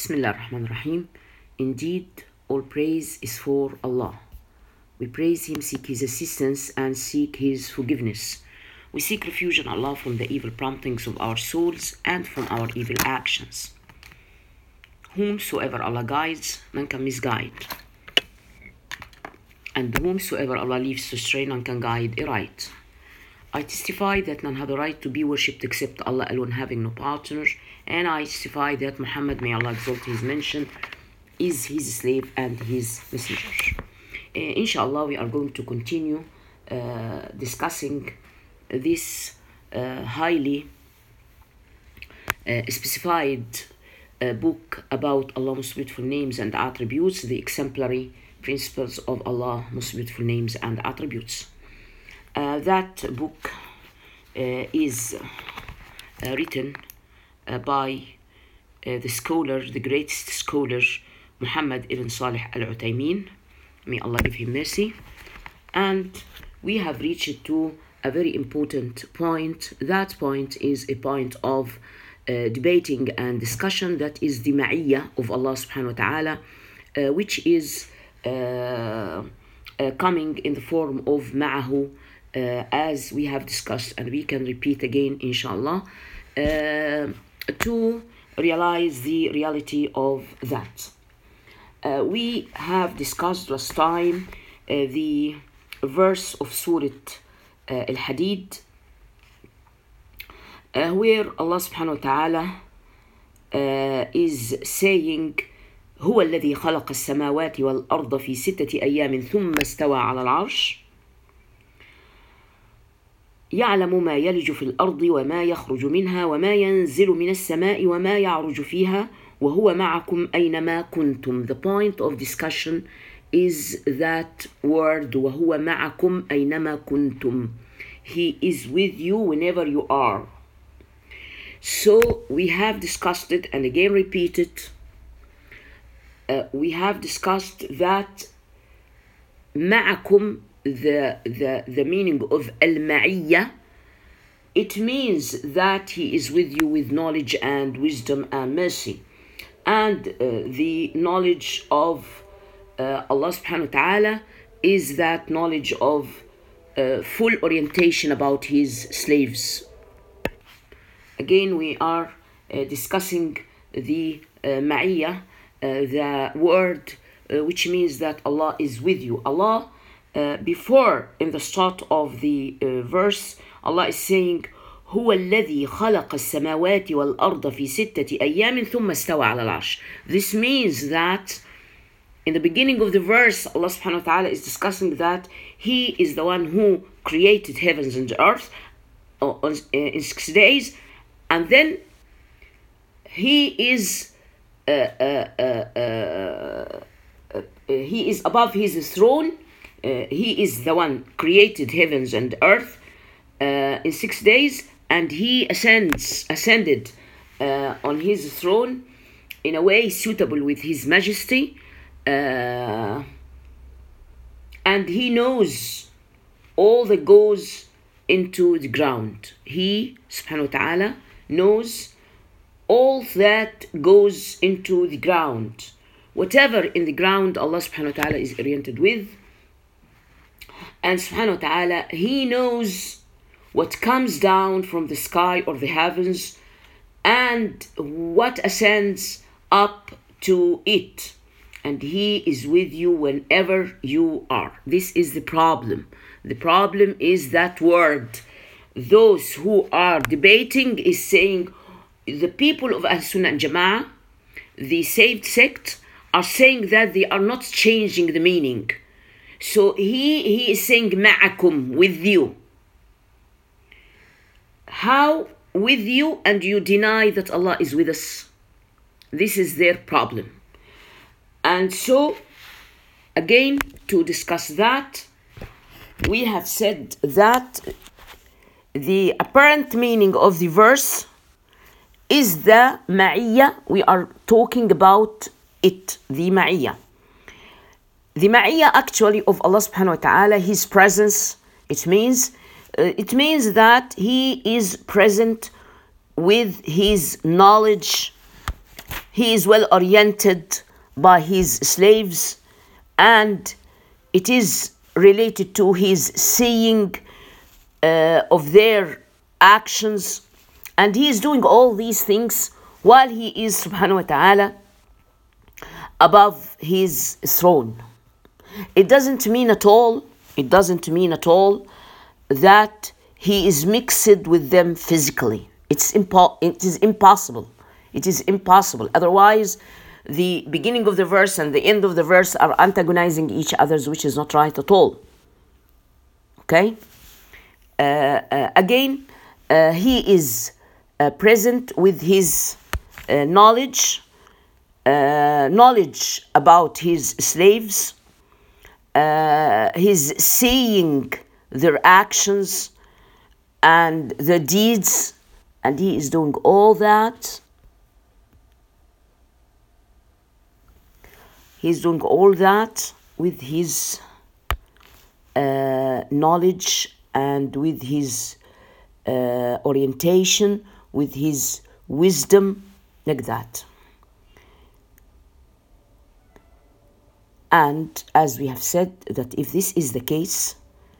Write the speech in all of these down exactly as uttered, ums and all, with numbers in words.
Bismillah ar-Rahman ar-Rahim. Indeed, all praise is for Allah. We praise Him, seek His assistance, and seek His forgiveness. We seek refuge in Allah from the evil promptings of our souls and from our evil actions. Whomsoever Allah guides, none can misguide. And whomsoever Allah leaves to stray, none can guide aright. I testify that none have the right to be worshipped except Allah alone, having no partner. And I testify that Muhammad, may Allah exalt his mention, is his slave and his messenger. Uh, inshallah, we are going to continue uh, discussing this uh, highly uh, specified uh, book about Allah's most beautiful names and attributes, the exemplary principles of Allah's most beautiful names and attributes. Uh, that book uh, is uh, written uh, by uh, the scholar, the greatest scholar, Muhammad ibn Salih al-Utaymin. May Allah give him mercy. And we have reached to a very important point. That point is a point of uh, debating and discussion. That is the ma'iyya of Allah subhanahu wa ta'ala, uh, which is uh, uh, coming in the form of ma'ahu, uh, as we have discussed, and we can repeat again, inshallah, uh, to realize the reality of that. Uh, we have discussed last time uh, the verse of Surah uh, Al-Hadid, uh, where Allah subhanahu wa ta'ala uh, is saying, هو الذي خلق السماوات والأرض في ستة أيام ثم استوى على العرش يعلم ما يلج في الأرض وما يخرج منها وما ينزل من السماء وما يعرج فيها وهو معكم أينما كنتم. The point of discussion is that word وهو معكم أينما كنتم. He is with you whenever you are. So we have discussed it and again repeated. Uh, we have discussed that معكم, the, the, the meaning of al-ma'iyya, it means that He is with you with knowledge and wisdom and mercy. And uh, the knowledge of uh, Allah subhanahu wa ta'ala is that knowledge of uh, full orientation about His slaves. Again, we are uh, discussing the uh, ma'iyya, uh, the word uh, which means that Allah is with you. Allah, uh, before in the start of the uh, verse, Allah is saying, هو الذي خلق السماوات والأرض في ستة أيام ثم استوى على العرش. This means that in the beginning of the verse, Allah subhanahu wa ta'ala is discussing that He is the one who created heavens and earth in six days, and then He is uh, uh, uh, uh, uh, He is above His throne. Uh, he is the one created heavens and earth uh, in six days. And He ascends, ascended uh, on His throne in a way suitable with His majesty. Uh, and He knows all that goes into the ground. He, subhanahu wa ta'ala, knows all that goes into the ground. Whatever in the ground, Allah subhanahu wa ta'ala is oriented with. And subhanahu wa ta'ala, He knows what comes down from the sky or the heavens and what ascends up to it. And He is with you whenever you are. This is the problem. The problem is that word. Those who are debating is saying, the people of Ahl-Sunnah and Jama'ah, the saved sect, are saying that they are not changing the meaning. So he, he is saying ma'akum, with you. How with you and you deny that Allah is with us? This is their problem. And so, again, to discuss that, we have said that the apparent meaning of the verse is the ma'iyya. We are talking about it, the ma'iyya. The ma'iyya actually of Allah subhanahu wa ta'ala, His presence, it means Uh, it means that He is present with His knowledge he is well oriented by his slaves, and it is related to his seeing uh, of their actions, and he is doing all these things while he is subhanahu wa ta'ala above his throne. It doesn't mean at all, it doesn't mean at all that he is mixed with them physically. It's impo- it is impossible. It is impossible. Otherwise, the beginning of the verse and the end of the verse are antagonizing each other, which is not right at all. Okay? Uh, uh, again, uh, he is uh, present with his uh, knowledge, uh, knowledge about his slaves, uh, his seeing their actions and the deeds, and he is doing all that. He's doing all that with his uh, knowledge and with his uh, orientation, with his wisdom, like that. And as we have said, that if this is the case,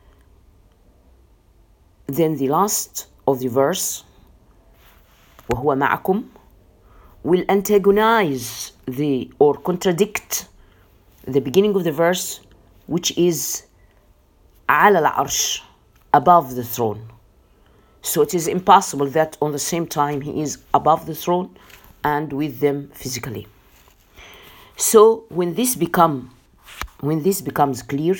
then the last of the verse, وَهُوَ مَعَكُمْ, will antagonize the or contradict the beginning of the verse, which is على العرش, above the throne. So it is impossible that on the same time he is above the throne and with them physically. So when this become when this becomes clear,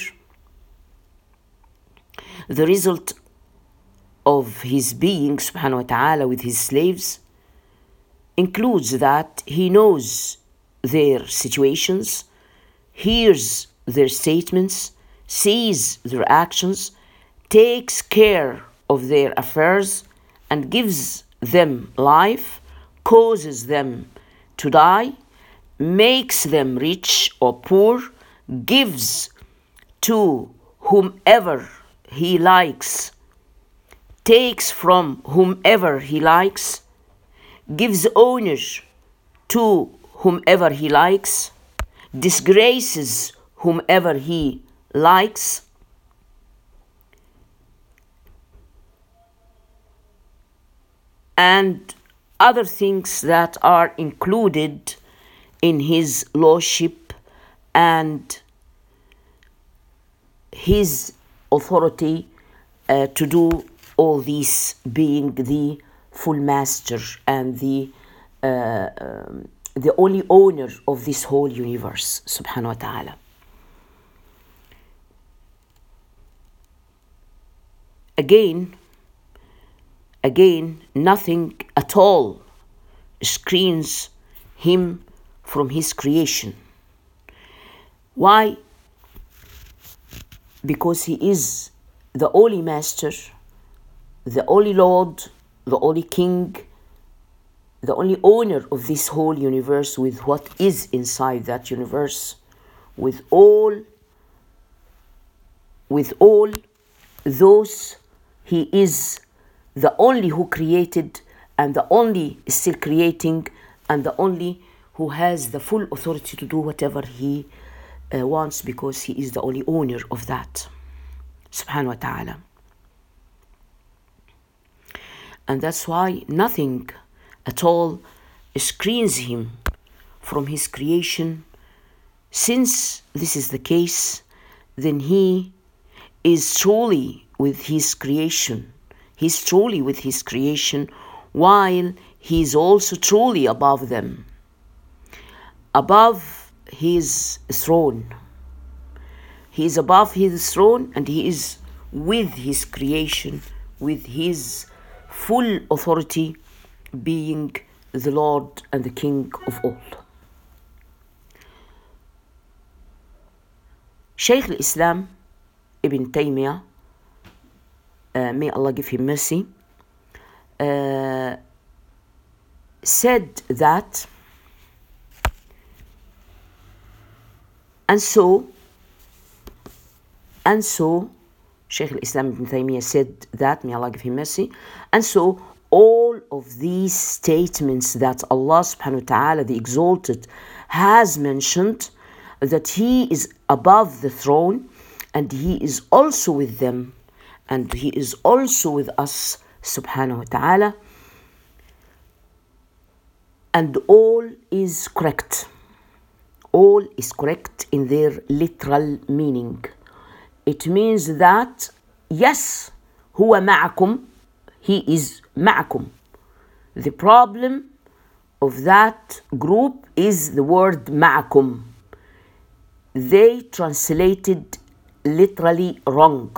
the result of his being subhanahu wa ta'ala with his slaves includes that he knows their situations, hears their statements, sees their actions, takes care of their affairs, and gives them life, causes them to die, makes them rich or poor, gives to whomever he likes, takes from whomever he likes, gives honor to whomever he likes, disgraces whomever he likes, and other things that are included in his lordship and his authority uh, to do all these, being the full master and the uh, um, the only owner of this whole universe, subhanahu wa ta'ala. Again, again, nothing at all screens him from his creation. Why? Because he is the only master, the only Lord, the only King, the only owner of this whole universe, with what is inside that universe, with all, with all those, he is the only who created, and the only still creating, and the only who has the full authority to do whatever he uh, wants, because he is the only owner of that, subhanahu wa ta'ala. And that's why nothing at all screens him from his creation. Since this is the case, then he is truly with his creation. He's truly with his creation, while he is also truly above them, above his throne. He is above his throne, and he is with his creation, with his full authority, being the Lord and the King of all. Shaykh al-Islam Ibn Taymiyyah, uh, may Allah give him mercy, uh, said that, and so, and so, Shaykh al-Islam Ibn Taymiyyah said that, may Allah give him mercy, and so all of these statements that Allah subhanahu wa ta'ala, the Exalted, has mentioned, that He is above the throne and He is also with them and He is also with us subhanahu wa ta'ala, and all is correct. All is correct in their literal meaning. It means that, yes, huwa ma'akum, He is ma'akum. The problem of that group is the word ma'akum. They translated literally wrong.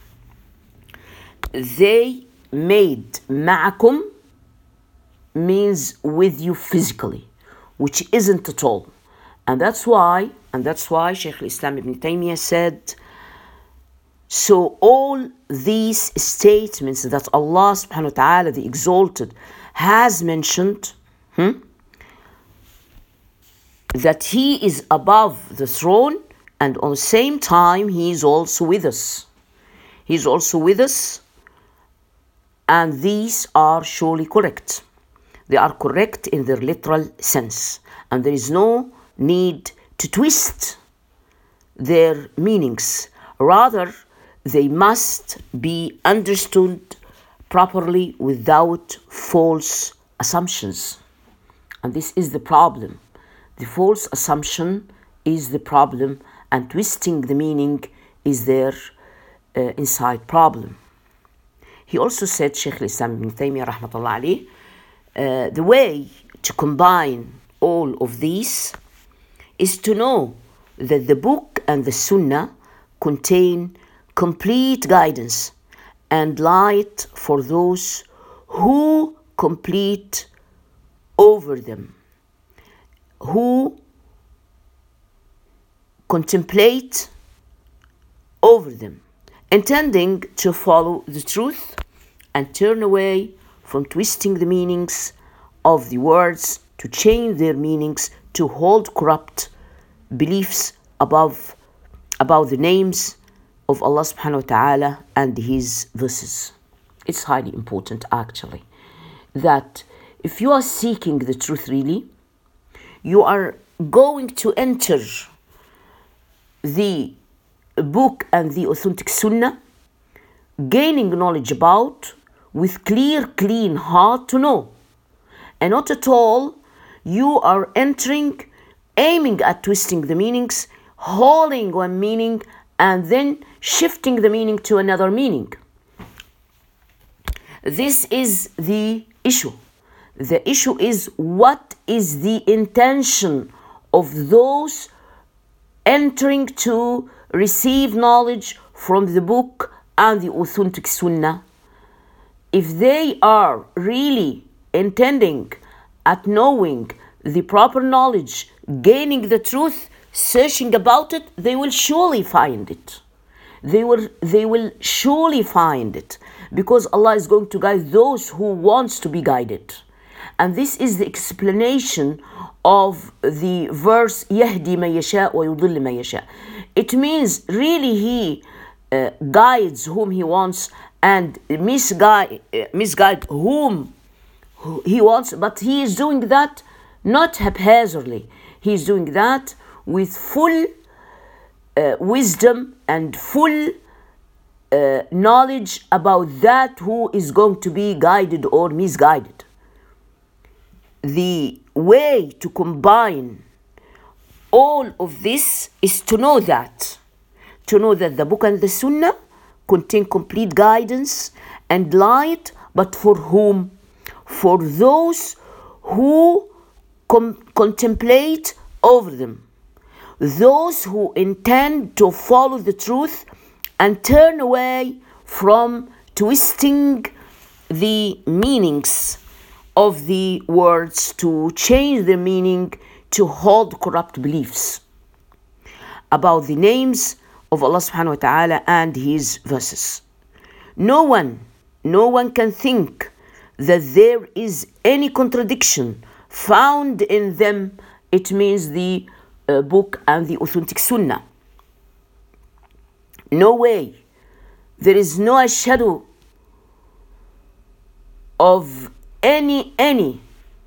They made ma'akum means with you physically, which isn't at all. And that's why, and that's why Shaykh al-Islam ibn Taymiyyah said, so all these statements that Allah subhanahu wa ta'ala, the Exalted, has mentioned, hmm, that He is above the throne and on the same time He is also with us. He is also with us, and these are surely correct. They are correct in their literal sense, and there is no need to twist their meanings. Rather, they must be understood properly without false assumptions. And this is the problem. The false assumption is the problem, and twisting the meaning is their uh, inside problem. He also said, Shaykh al-Islam ibn Taymiyyah rahmatullah alayh, uh, the way to combine all of these is to know that the book and the sunnah contain complete guidance and light for those who complete over them, who contemplate over them, intending to follow the truth and turn away from twisting the meanings of the words, to change their meanings, to hold corrupt beliefs above about the names of Allah subhanahu wa ta'ala and His verses. It's highly important actually that if you are seeking the truth really, you are going to enter the book and the authentic sunnah, gaining knowledge about, with clear, clean heart to know. And not at all, you are entering, aiming at twisting the meanings, holding one meaning, and then shifting the meaning to another meaning. This is the issue. The issue is, what is the intention of those entering to receive knowledge from the book and the authentic sunnah? If they are really intending at knowing the proper knowledge, gaining the truth, searching about it, they will surely find it. They will, they will surely find it, because Allah is going to guide those who wants to be guided. And this is the explanation of the verse يهدي من يشاء ويضل من يشاء. It means really He uh, guides whom He wants and misguide, uh, misguide whom He wants, but He is doing that not haphazardly. He is doing that with full uh, wisdom and full uh, knowledge about that who is going to be guided or misguided. The way to combine all of this is to know that, to know that the book and the sunnah contain complete guidance and light, but for whom? For those who com- contemplate over them, those who intend to follow the truth and turn away from twisting the meanings of the words, to change the meaning, to hold corrupt beliefs about the names of Allah subhanahu wa ta'ala and His verses. No one, no one can think that there is any contradiction found in them. It means the uh, book and the authentic sunnah. No way. There is no shadow of any, any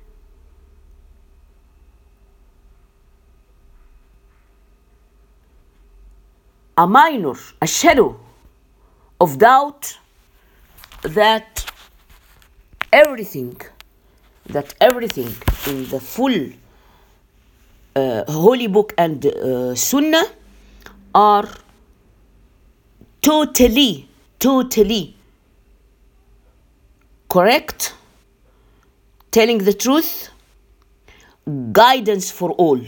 a minor, a shadow of doubt that everything, that everything in the full uh, holy book and uh, sunnah are totally, totally correct, telling the truth, guidance for all,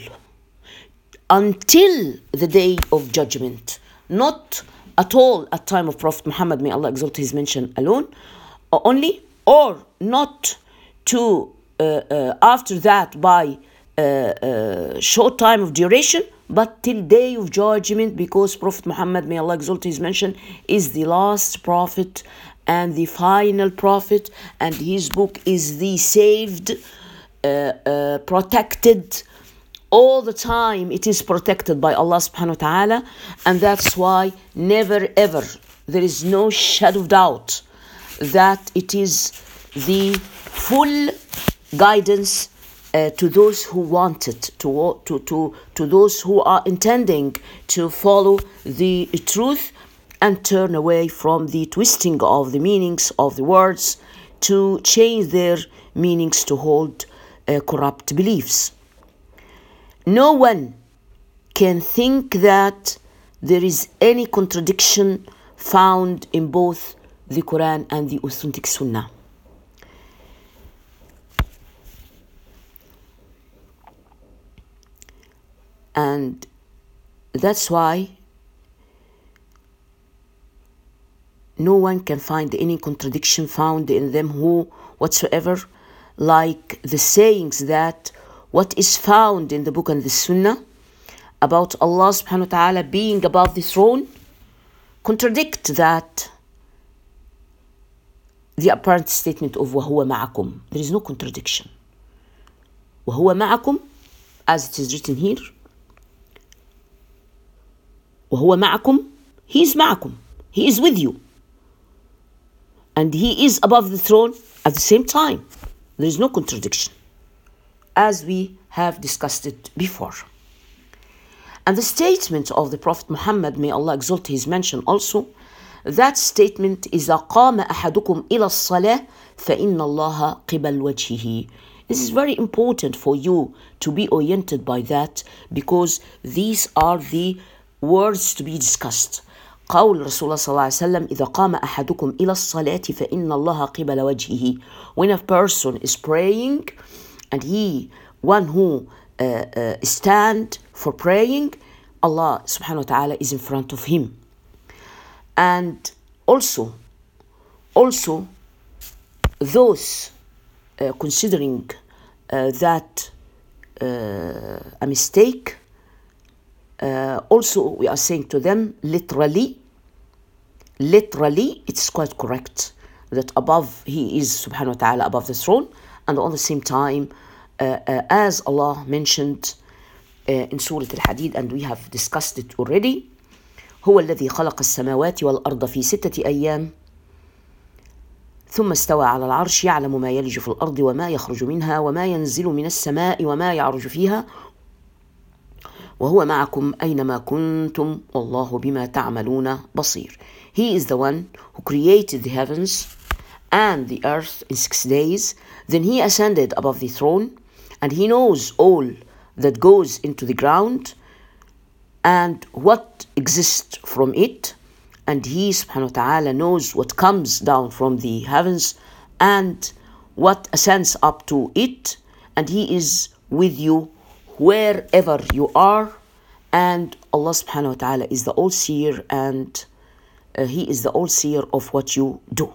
until the day of judgment. Not at all at time of Prophet Muhammad, may Allah exalt his mention alone, or only, or not to uh, uh, after that by uh, uh, short time of duration, but till day of judgment, because Prophet Muhammad, may Allah exalt his mention, is the last prophet and the final prophet, and his book is the saved, uh, uh, protected, all the time it is protected by Allah subhanahu wa ta'ala. And that's why never ever, there is no shadow of doubt that it is the full guidance uh, to those who want it, to, to, to, to those who are intending to follow the truth and turn away from the twisting of the meanings of the words to change their meanings to hold uh, corrupt beliefs. No one can think that there is any contradiction found in both the Quran and the authentic Sunnah. And that's why no one can find any contradiction found in them who whatsoever, like the sayings that what is found in the book and the Sunnah about Allah subhanahu wa ta'ala being above the throne contradict that the apparent statement of وَهُوَ مَعَكُمْ. There is no contradiction. وَهُوَ مَعَكُمْ, as it is written here, وَهُوَ مَعَكُمْ, He is مَعَكُمْ, He is with you. And He is above the throne at the same time. There is no contradiction, as we have discussed it before. And the statement of the Prophet Muhammad, may Allah exalt his mention also, that statement is إِذَا قَامَ أَحَدُكُمْ إِلَى الصَّلَاةِ فَإِنَّ اللَّهَ قِبَلْ وَجْهِهِ. This is very important for you to be oriented by that, because these are the words to be discussed. قول رسول الله صلى الله عليه وسلم إذا قام أحدكم إلى الصلاة فإن الله قبل وجهه. When a person is praying, and he, one who uh, uh, stand for praying, Allah subhanahu wa ta'ala is in front of him. And also, also those uh, considering uh, that uh, a mistake, uh, also we are saying to them literally, literally it's quite correct that above, He is subhanahu wa ta'ala above the throne, and at the same time, uh, uh, as Allah mentioned uh, in Surah Al-Hadid, and we have discussed it already, هو الذي خلق السماوات والأرض في ستة أيام ثم استوى على العرش يعلم ما يلج في الأرض وما يخرج منها وما ينزل من السماء وما يعرج فيها وهو معكم أينما كنتم والله بما تعملون بصير. He is the one who created the heavens and the earth in six days. Then He ascended above the throne, and He knows all that goes into the ground and what exists from it, and He subhanahu wa ta'ala knows what comes down from the heavens and what ascends up to it, and He is with you wherever you are, and Allah subhanahu wa ta'ala is the all-seer, and uh, He is the all-seer of what you do.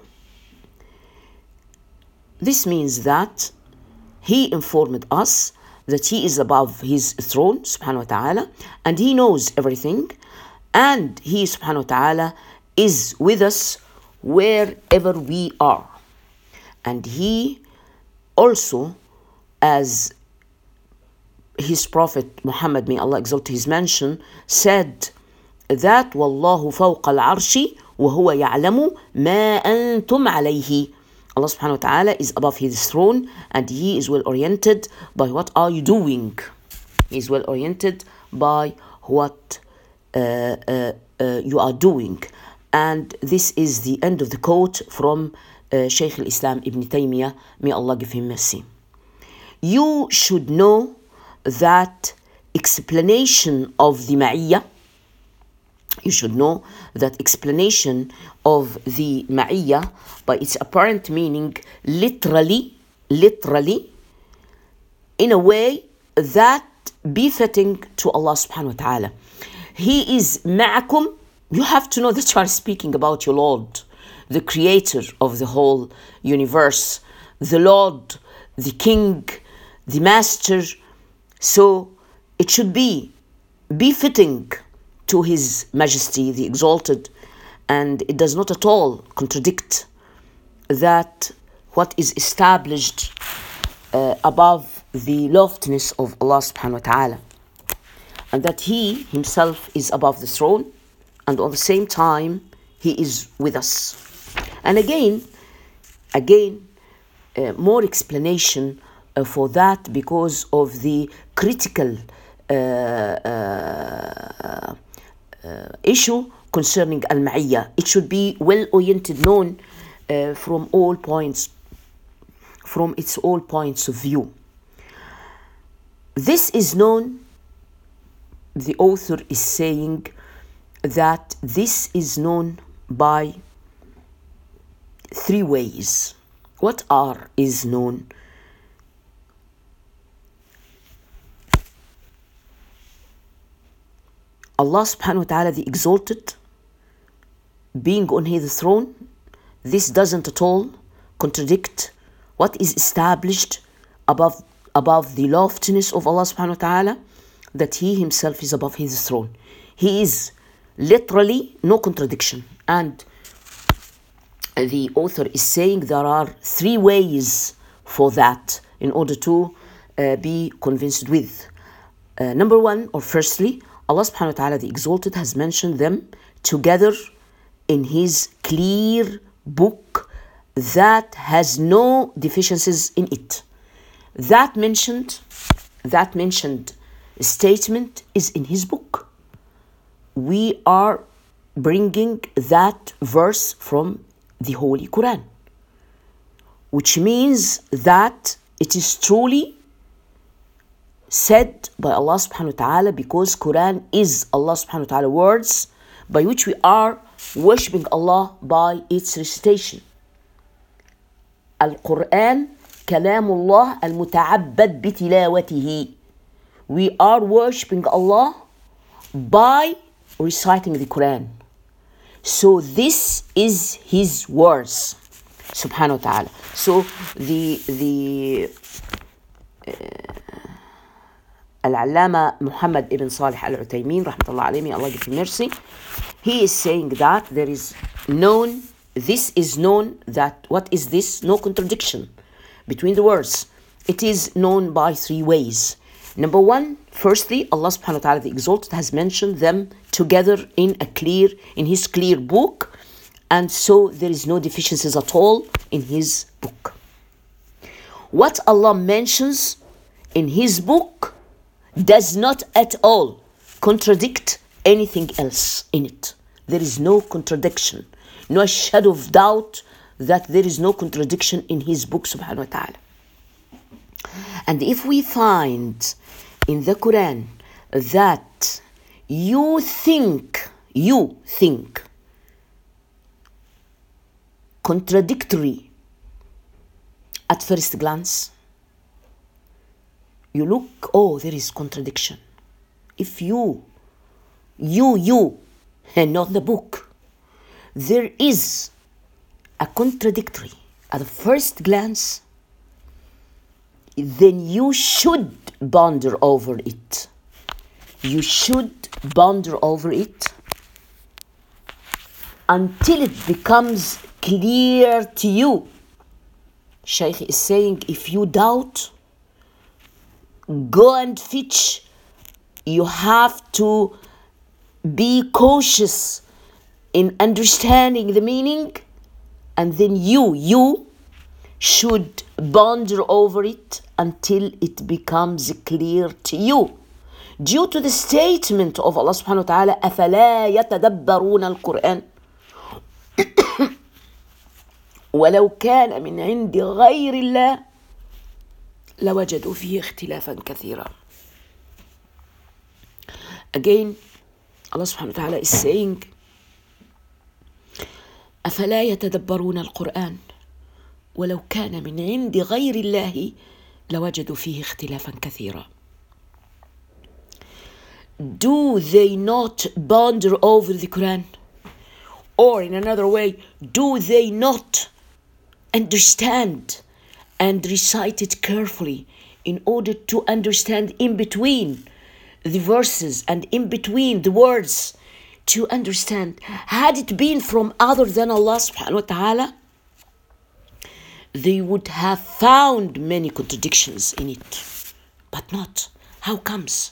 This means that He informed us that He is above His throne, subhanahu wa ta'ala, and He knows everything, and He, subhanahu wa ta'ala, is with us wherever we are. And He also, as His Prophet Muhammad, may Allah exalt his mention, said that وَاللَّهُ فَوْقَ الْعَرْشِ وَهُوَ يَعْلَمُ مَا أَنْتُمْ عَلَيْهِ. Allah subhanahu wa ta'ala is above his throne, and he is well oriented by what are you doing. He is well oriented by what uh, uh, uh, you are doing. And this is the end of the quote from uh, Shaykh al-Islam Ibn Taymiyyah, may Allah give him mercy. You should know that explanation of the Ma'iyya, you should know that explanation of the Ma'iyya by its apparent meaning literally, literally, in a way that befitting to Allah subhanahu wa ta'ala. He is ma'akum. You have to know that you are speaking about your Lord, the creator of the whole universe, the Lord, the King, the Master. So it should be befitting to His Majesty, the Exalted, and it does not at all contradict that what is established uh, above the loftiness of Allah subhanahu wa ta'ala, and that He Himself is above the throne, and at the same time He is with us. And again, again, uh, more explanation uh, for that because of the critical uh, uh, uh, issue concerning al-ma'iyya. It should be well-oriented, known uh, from all points, from its all points of view. This is known, the author is saying that this is known by three ways. What are is known? Allah subhanahu wa ta'ala, the Exalted, being on His throne, this doesn't at all contradict what is established above, above the loftiness of Allah subhanahu wa ta'ala, that He Himself is above His throne. He is literally no contradiction. And the author is saying there are three ways for that in order to uh, be convinced with. Uh, number one, or firstly, Allah subhanahu wa ta'ala, the Exalted, has mentioned them together in His clear book that has no deficiencies in it. That mentioned, that mentioned statement is in His book. We are bringing that verse from the Holy Quran, which means that it is truly said by Allah subhanahu wa ta'ala, because Quran is Allah subhanahu wa ta'ala words by which we are worshipping Allah by its recitation. Al-Quran kalamullah al-muta'abbad bitilawatihi. We are worshipping Allah by reciting the Quran. So this is His words, subhanahu wa ta'ala. So the the uh, Al-Allama Muhammad ibn Salih al-Uthaymeen, rahmatullah alayhi, may Allah give him mercy, he is saying that there is known, this is known, that what is this? No contradiction between the words. It is known by three ways. Number one, firstly, Allah subhanahu wa ta'ala, the Exalted, has mentioned them together in a clear, in His clear book, and so there is no deficiencies at all in His book. What Allah mentions in His book does not at all contradict anything else in it. There is no contradiction, no shadow of doubt that there is no contradiction in His book, subhanahu wa ta'ala. And if we find in the Quran that you think, you think contradictory at first glance, you look, oh, there is contradiction. If you, you, you, and not the book, there is a contradictory at the first glance, then you should ponder over it. You should ponder over it until it becomes clear to you. Shaykh is saying, if you doubt, go and fetch. You have to be cautious in understanding the meaning, and then you, you should ponder over it until it becomes clear to you. Due to the statement of Allah subhanahu wa ta'ala, أَفَلَا يَتَدَبَّرُونَ الْقُرْآنَ ولو كان من عند غير الله لوجدوا فيه اختلافا كثيرا. Again, Allah subhanahu wa ta'ala is saying, أفلا يتدبرون القرآن ولو كان من عند غير الله لوجدوا فيه اختلافا كثيرا. Do they not ponder over the Quran? Or in another way, do they not understand and recite it carefully in order to understand in between the verses and in between the words, to understand? Had it been from other than Allah subhanahu wa ta'ala, they would have found many contradictions in it, but not. How comes?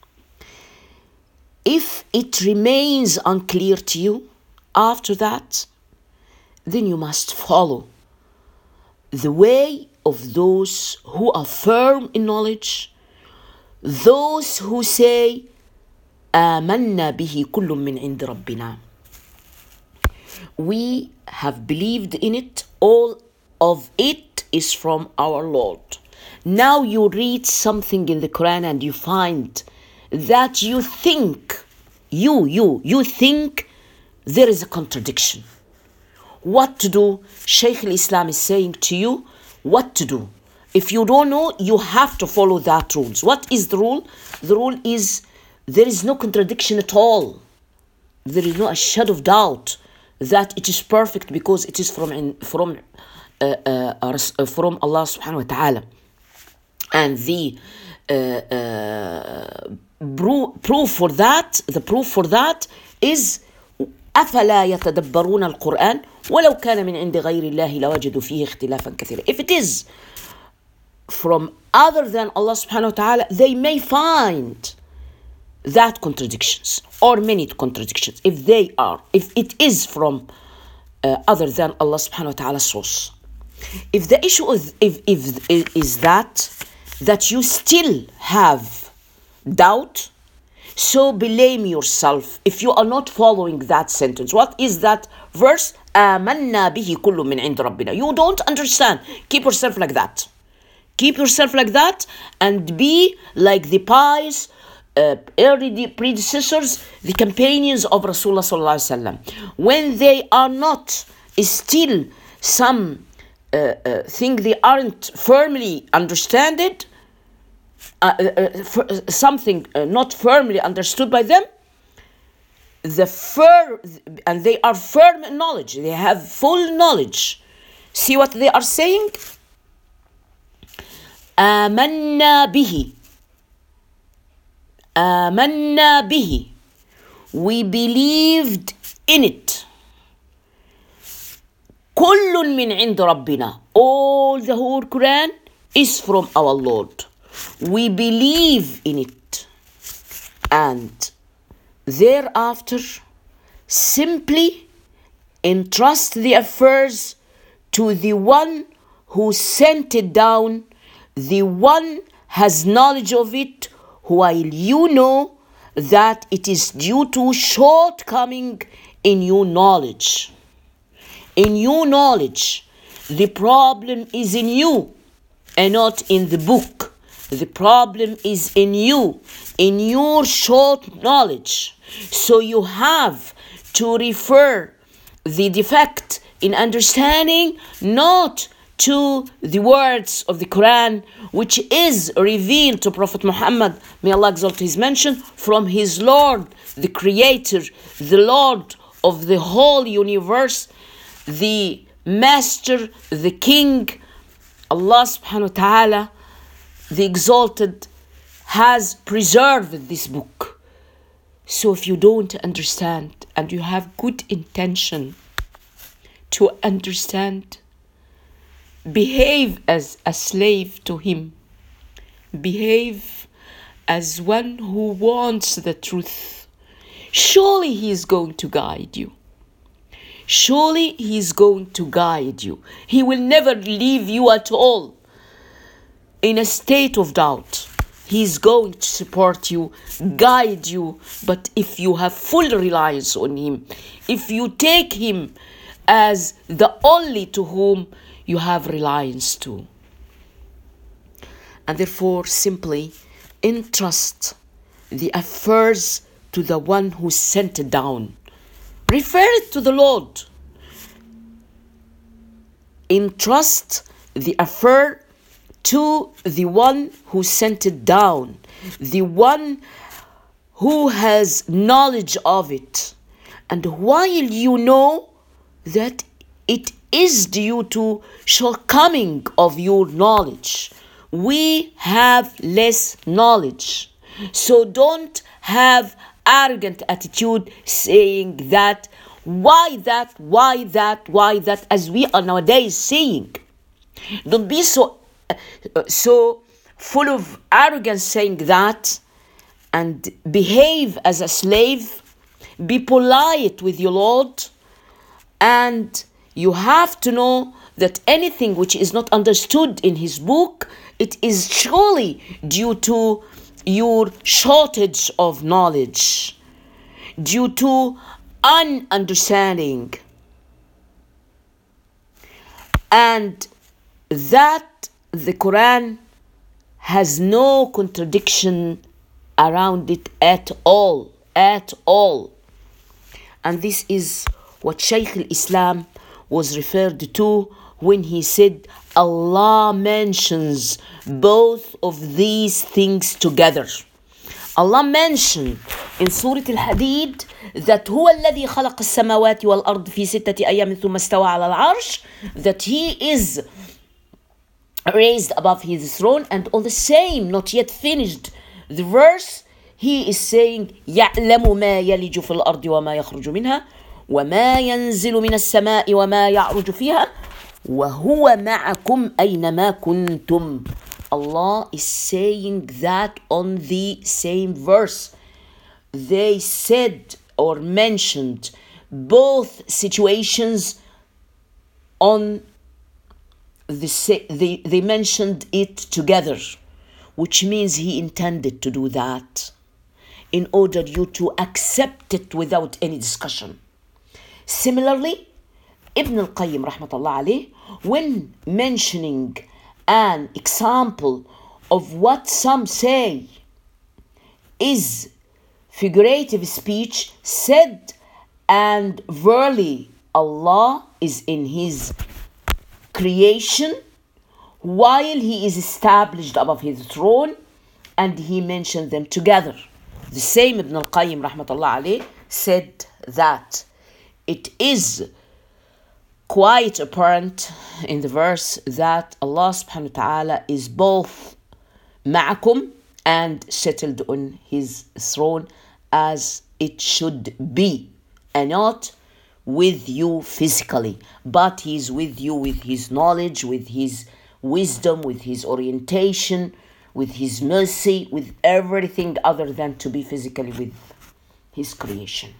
If it remains unclear to you after that, then you must follow the way of those who are firm in knowledge, those who say آمنا به كل من عند ربنا. We have believed in it, all of it is from our Lord. Now you read something in the Quran and you find that you think, you, you, you think there is a contradiction. What to do? Shaykh al-Islam is saying to you what to do. If you don't know, you have to follow that rules. What is the rule? The rule is there is no contradiction at all. There is no a shadow of doubt that it is perfect because it is from from uh, uh, from Allah subhanahu wa ta'ala. And the uh, uh, proof for that, the proof for that is أفلا يتدبرون القرآن ولو كان من عند غير الله لوجدوا فيه اختلافا كثيرا. If it is from other than Allah subhanahu wa ta'ala, they may find that contradictions or many contradictions. If they are, if it is from uh, other than Allah subhanahu wa ta'ala's source. If the issue is, if, if, is that, that you still have doubt, so blame yourself if you are not following that sentence. What is that verse? آمنا به كل من عند ربنا. You don't understand. Keep yourself like that. Keep yourself like that and be like the pious uh, early predecessors, the companions of Rasulullah sallallahu alaihi wasallam. When they are not still some uh, uh, thing they aren't firmly understand it, Uh, uh, for, uh, something uh, not firmly understood by them, the fir and they are firm in knowledge, they have full knowledge. See what they are saying? آمنا به آمنا به. We believed in it. كل من عند ربنا. All the whole Quran is from our Lord. We believe in it, and thereafter simply entrust the affairs to the one who sent it down, the one has knowledge of it, while you know that it is due to shortcoming in your knowledge. In your knowledge, the problem is in you and not in the book. The problem is in you, in your short knowledge. So you have to refer the defect in understanding not to the words of the Quran, which is revealed to Prophet Muhammad, may Allah exalt his mention, from his Lord, the Creator, the Lord of the whole universe, the Master, the King, Allah subhanahu wa ta'ala, the Exalted, has preserved this book. So if you don't understand and you have good intention to understand, behave as a slave to him. Behave as one who wants the truth. Surely he is going to guide you. surely he is going to guide you. He will never leave you at all in a state of doubt. He is going to support you, guide you, but if you have full reliance on him, if you take him as the only to whom you have reliance to. And therefore, simply entrust the affairs to the one who sent it down. Refer it to the Lord. Entrust the affair to the one who sent it down, the one who has knowledge of it. And while you know that it is due to shortcoming of your knowledge, we have less knowledge. So don't have arrogant attitude saying that, why that, why that, why that, as we are nowadays saying. Don't be so so full of arrogance saying that, and behave as a slave. Be polite with your Lord, and you have to know that anything which is not understood in his book, it is surely due to your shortage of knowledge, due to ununderstanding. And that the Quran has no contradiction around it at all, at all. And this is what Shaykh al-Islam was referred to when he said Allah mentions both of these things together. Allah mentioned in Surah Al-Hadid that هو الذي خلق السماوات والأرض في ستة أيام ثم استوى على العرش, that he is raised above his throne, and on the same, not yet finished the verse, he is saying يعلم ما يلج في الأرض وما يخرج منها وما ينزل من السماء وما يعرج فيها وهو معكم أينما كنتم. Allah is saying that on the same verse. They said or mentioned both situations on the, they, they mentioned it together, which means he intended to do that in order you to accept it without any discussion. Similarly, Ibn al-Qayyim rahmatullah alayh, when mentioning an example of what some say is figurative speech, said, and verily Allah is in his creation while he is established above his throne, and he mentioned them together. The same Ibn al-Qayyim rahmatullah alayh said that it is quite apparent in the verse that Allah subhanahu wa ta'ala is both ma'akum and settled on his throne as it should be, and not with you physically, but he is with you with his knowledge, with his wisdom, with his orientation, with his mercy, with everything other than to be physically with his creation.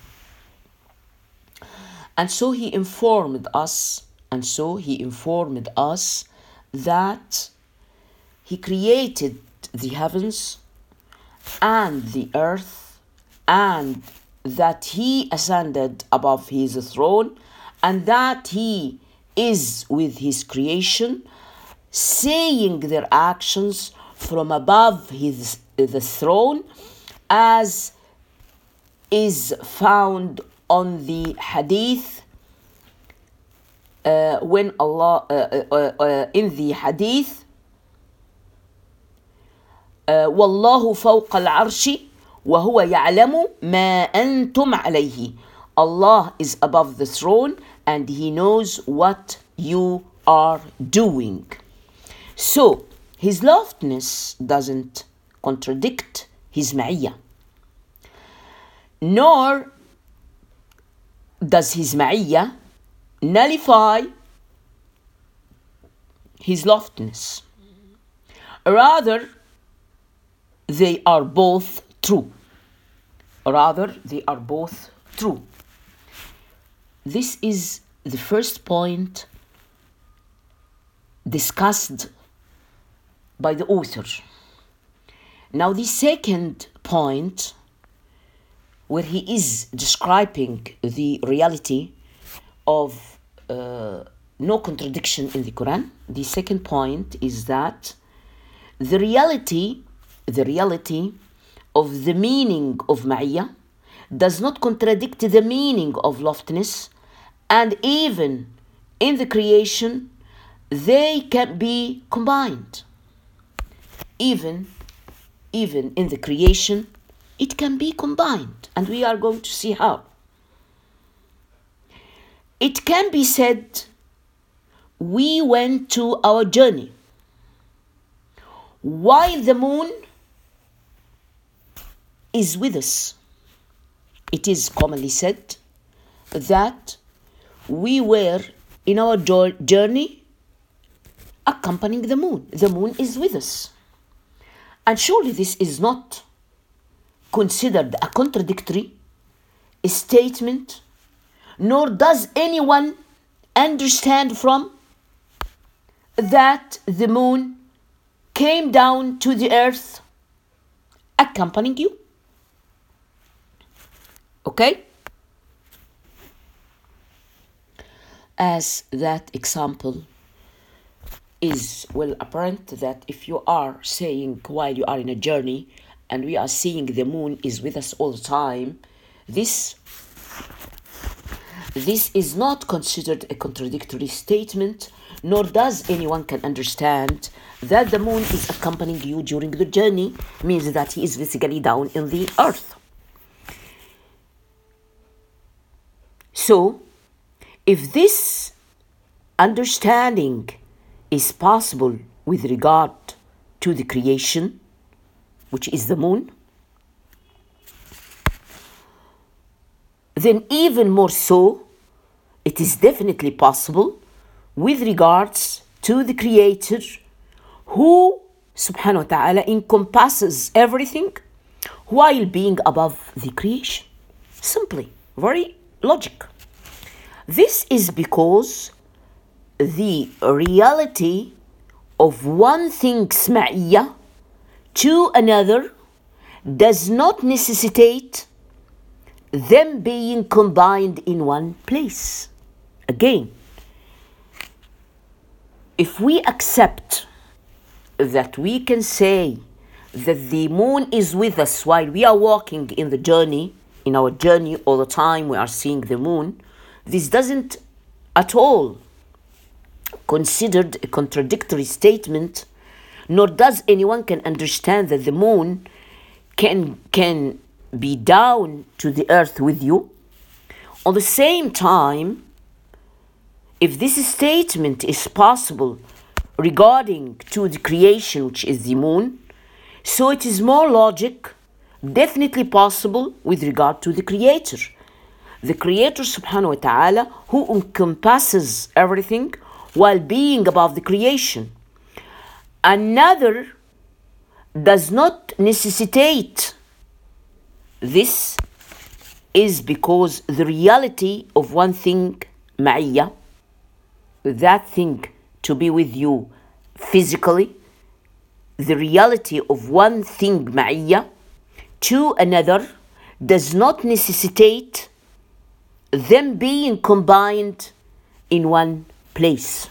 And so he informed us, and so he informed us that he created the heavens and the earth, and that he ascended above his throne, and that he is with his creation, seeing their actions from above his the throne, as is found on the hadith uh, when Allah uh, uh, uh, in the hadith والله فوق العرش وهو يعلم ما أنتم عليه. Allah is above the throne and he knows what you are doing. So his loftiness doesn't contradict his ma'iyah, nor does his ma'iyah nullify his loftiness. Rather, they are both true. Rather, they are both true. this is the first point discussed by the author. Now the second point, where he is describing the reality of uh, no contradiction in the Quran, the second point is that the reality, the reality of the meaning of Ma'iyya does not contradict the meaning of loftiness, and even in the creation they can be combined. Even, even in the creation it can be combined, and we are going to see how. It can be said, we went to our journey while the moon is with us. It is commonly said that we were in our journey accompanying the moon. The moon is with us. And surely this is not considered a contradictory statement, nor does anyone understand from that the moon came down to the earth accompanying you. Okay? As that example is well apparent, that if you are saying while you are in a journey and we are seeing the moon is with us all the time, this this is not considered a contradictory statement, nor does anyone can understand that the moon is accompanying you during the journey, means that he is physically down in the earth. So, if this understanding is possible with regard to the creation, which is the moon, then even more so, it is definitely possible with regards to the Creator, who, subhanahu wa ta'ala, encompasses everything while being above the creation. Simply, very logic. This is because the reality of one thing's ma'iyya to another does not necessitate them being combined in one place. Again, if we accept that we can say that the moon is with us while we are walking in the journey, in our journey all the time we are seeing the moon, this doesn't at all considered a contradictory statement, nor does anyone can understand that the moon can can be down to the earth with you. On the same time, if this statement is possible regarding to the creation, which is the moon, so it is more logic, definitely possible with regard to the Creator. The Creator subhanahu wa ta'ala, who encompasses everything while being above the creation. Another does not necessitate this, is because the reality of one thing, ma'iyya, that thing to be with you physically, the reality of one thing, ma'iyya, to another does not necessitate them being combined in one place.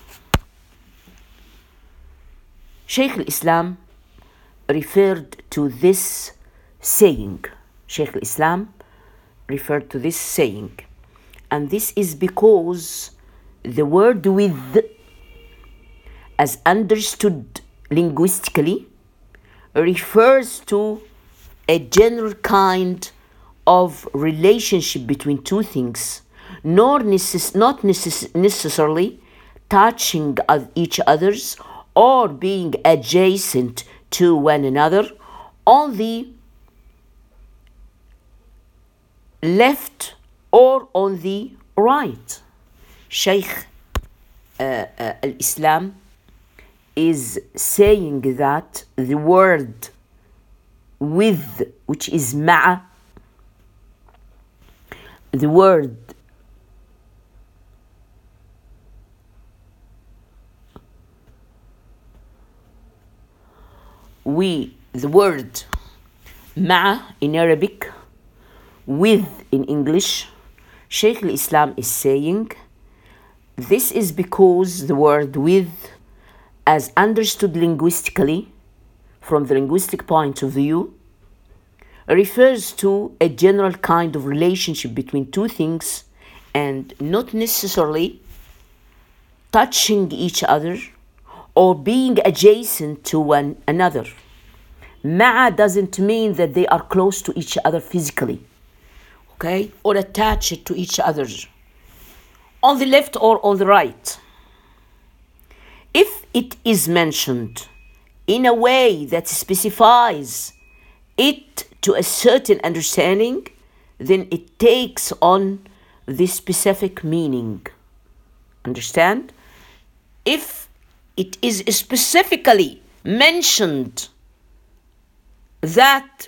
Shaykh al-Islam referred to this saying. Shaykh al-Islam referred to this saying. And this is because the word with, as understood linguistically, refers to a general kind of relationship between two things, nor necess- not necess- necessarily touching each other's or being adjacent to one another on the left or on the right. Shaykh uh, uh, al-Islam is saying that the word with, which is ma'a, the word we, the word مع in Arabic, with in English, Shaykh al-Islam is saying, this is because the word with, as understood linguistically, from the linguistic point of view, refers to a general kind of relationship between two things and not necessarily touching each other or being adjacent to one another. Ma'a doesn't mean that they are close to each other physically, okay, or attached to each other on the left or on the right. If it is mentioned in a way that specifies it to a certain understanding, then it takes on this specific meaning. Understand? If it is specifically mentioned that,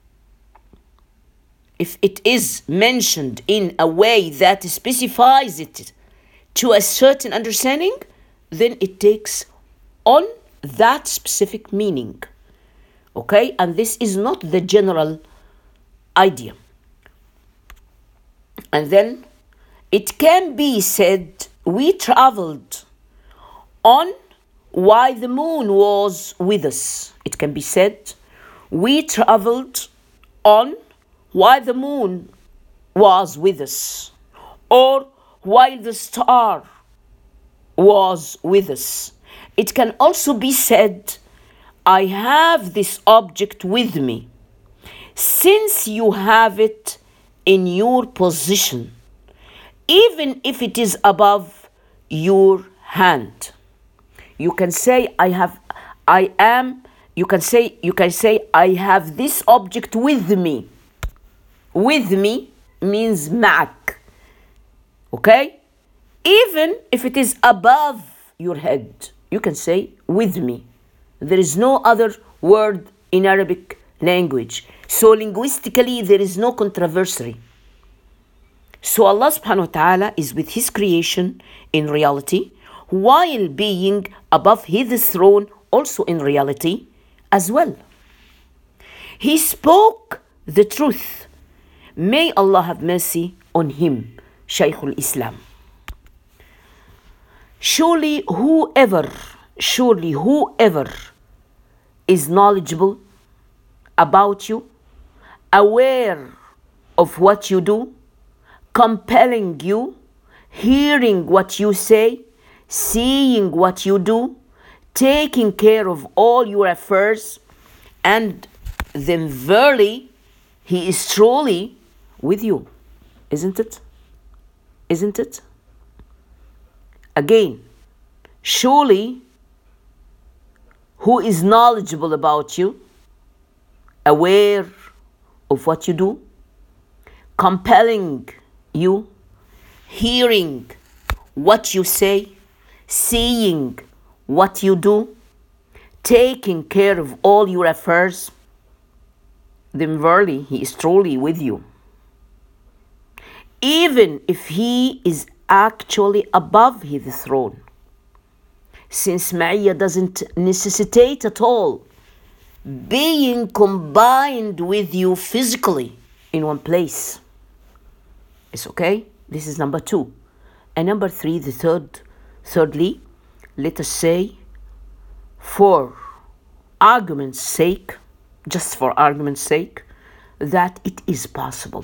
if it is mentioned in a way that specifies it to a certain understanding, then it takes on that specific meaning. Okay? And this is not the general idea. And then it can be said, we traveled on while the moon was with us. It can be said, we traveled on while the moon was with us, or while the star was with us. It can also be said, I have this object with me, since you have it in your position, even if it is above your hand. You can say, I have, I am, you can say, you can say, I have this object with me. With me means معك. Okay? Even if it is above your head, you can say, with me. There is no other word in Arabic language. So linguistically, there is no controversy. So Allah subhanahu wa ta'ala is with his creation in reality, while being above his throne also in reality as well. He spoke the truth. May Allah have mercy on him, Shaykh al-Islam. Surely whoever, surely whoever is knowledgeable about you, aware of what you do, compelling you, hearing what you say, seeing what you do, taking care of all your affairs, and then verily he is truly with you. Isn't it? Isn't it? Again, surely who is knowledgeable about you, aware of what you do, compelling you, hearing what you say, seeing what you do, taking care of all your affairs, then verily he is truly with you. Even if he is actually above his throne, since Ma'iyya doesn't necessitate at all being combined with you physically in one place. It's okay? This is number two. And number three, the third, thirdly, let us say, for argument's sake, just for argument's sake, that it is possible.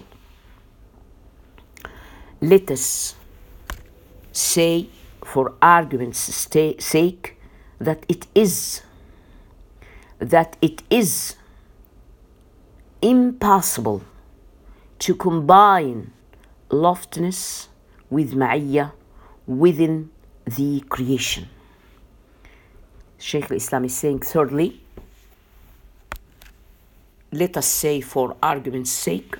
Let us say, for argument's sake, that it is, that it is impossible to combine loftiness with ma'iyya within the creation. Shaykh al-Islam is saying, thirdly, let us say for argument's sake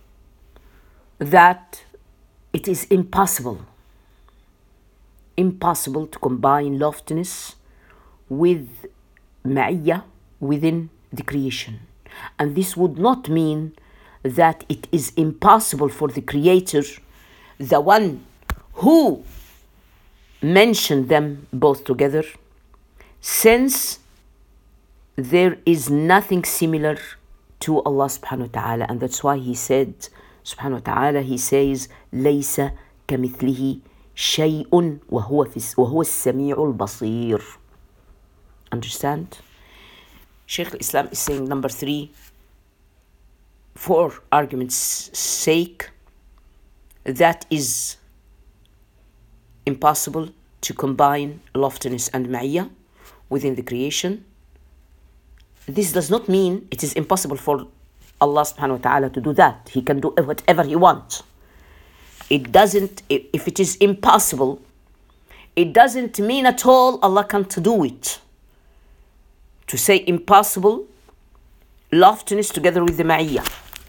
that it is impossible, impossible to combine loftiness with ma'iyya within the creation. And this would not mean that it is impossible for the Creator, the one who mentioned them both together, since there is nothing similar to Allah subhanahu wa ta'ala, and that's why he said, subhanahu wa ta'ala, he says, لَيْسَ كَمِثْلِهِ شَيْءٌ وَهُوَ, في وهو السَّمِيعُ الْبَصِيرُ. Understand? Shaykh al-Islam is saying, number three, for argument's sake, that is impossible to combine loftiness and ma'iyah within the creation. This does not mean it is impossible for Allah subhanahu wa ta'ala to do that. He can do whatever he wants. It doesn't, if it is impossible, it doesn't mean at all Allah can't do it. To say impossible, loftiness together with the ma'iyah.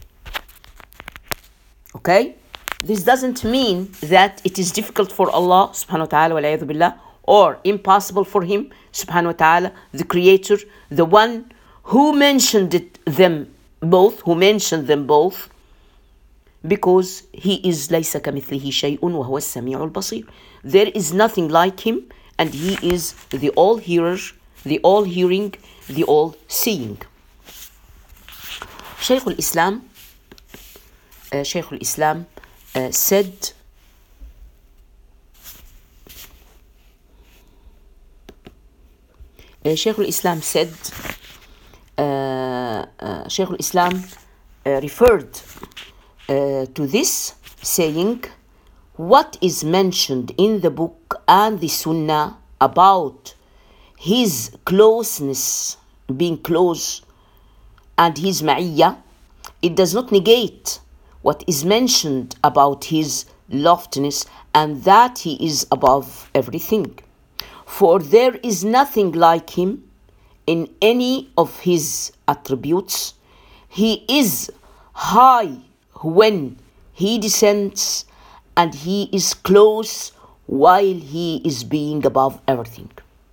Okay? This doesn't mean that it is difficult for Allah subhanahu wa ta'ala wa la'ayadu billah, or impossible for him subhanahu wa ta'ala, the creator, the one who mentioned it, them both, who mentioned them both, because he is لَيْسَ كَمِثْلِهِ شَيْءٌ وَهُوَ السَّمِيعُ الْبَصِيرُ. There is nothing like him, and he is the all-hearer, the all-hearing, the all-seeing. Shaykh al-Islam, uh, Shaykh al-Islam uh, said, uh, Shaykh al-Islam said, uh, uh, Shaykh al-Islam uh, referred uh, to this, saying, what is mentioned in the book and the Sunnah about his closeness, being close, and his ma'iyah, it does not negate what is mentioned about his loftiness and that he is above everything. For there is nothing like him in any of his attributes. He is high when he descends, and he is close while he is being above everything.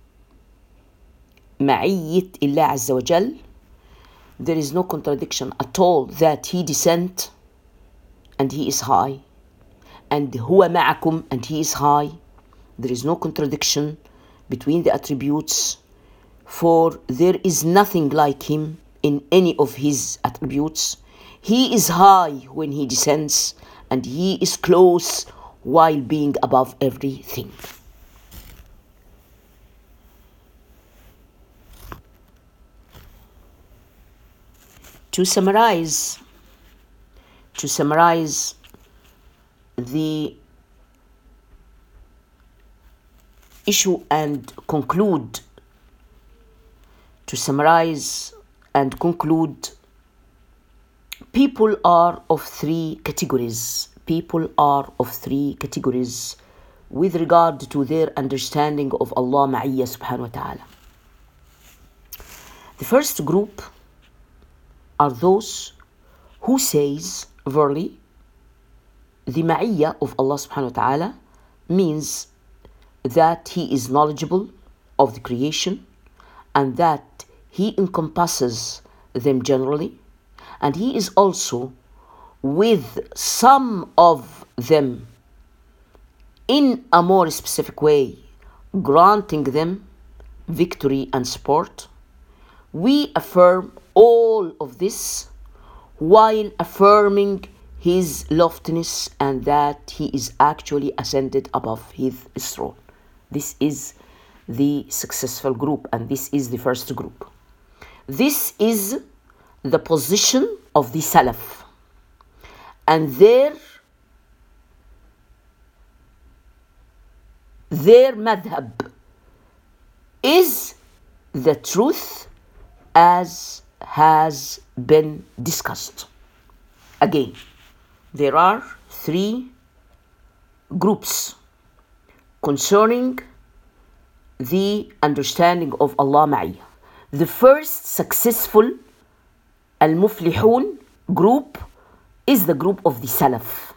Ma'iyyat Allah Azza wa Jal, there is no contradiction at all that he descends and he is high, and huwa ma'akum, and he is high. There is no contradiction between the attributes, for there is nothing like him in any of his attributes. He is high when he descends, and he is close while being above everything. To summarize, to summarize the issue and conclude, to summarize and conclude, people are of three categories. People are of three categories with regard to their understanding of Allah Ma'iyya subhanahu wa ta'ala. The first group are those who says, verily, the Ma'iyya of Allah subhanahu wa ta'ala means that he is knowledgeable of the creation, and that he encompasses them generally, and he is also with some of them in a more specific way, granting them victory and support. We affirm all of this while affirming his loftiness and that he is actually ascended above his throne. This is the successful group, and this is the first group. This is the position of the Salaf, and their their madhab is the truth as has been discussed. Again, there are three groups concerning the understanding of Allah Ma'iyya. The first successful Al-Muflihun group is the group of the Salaf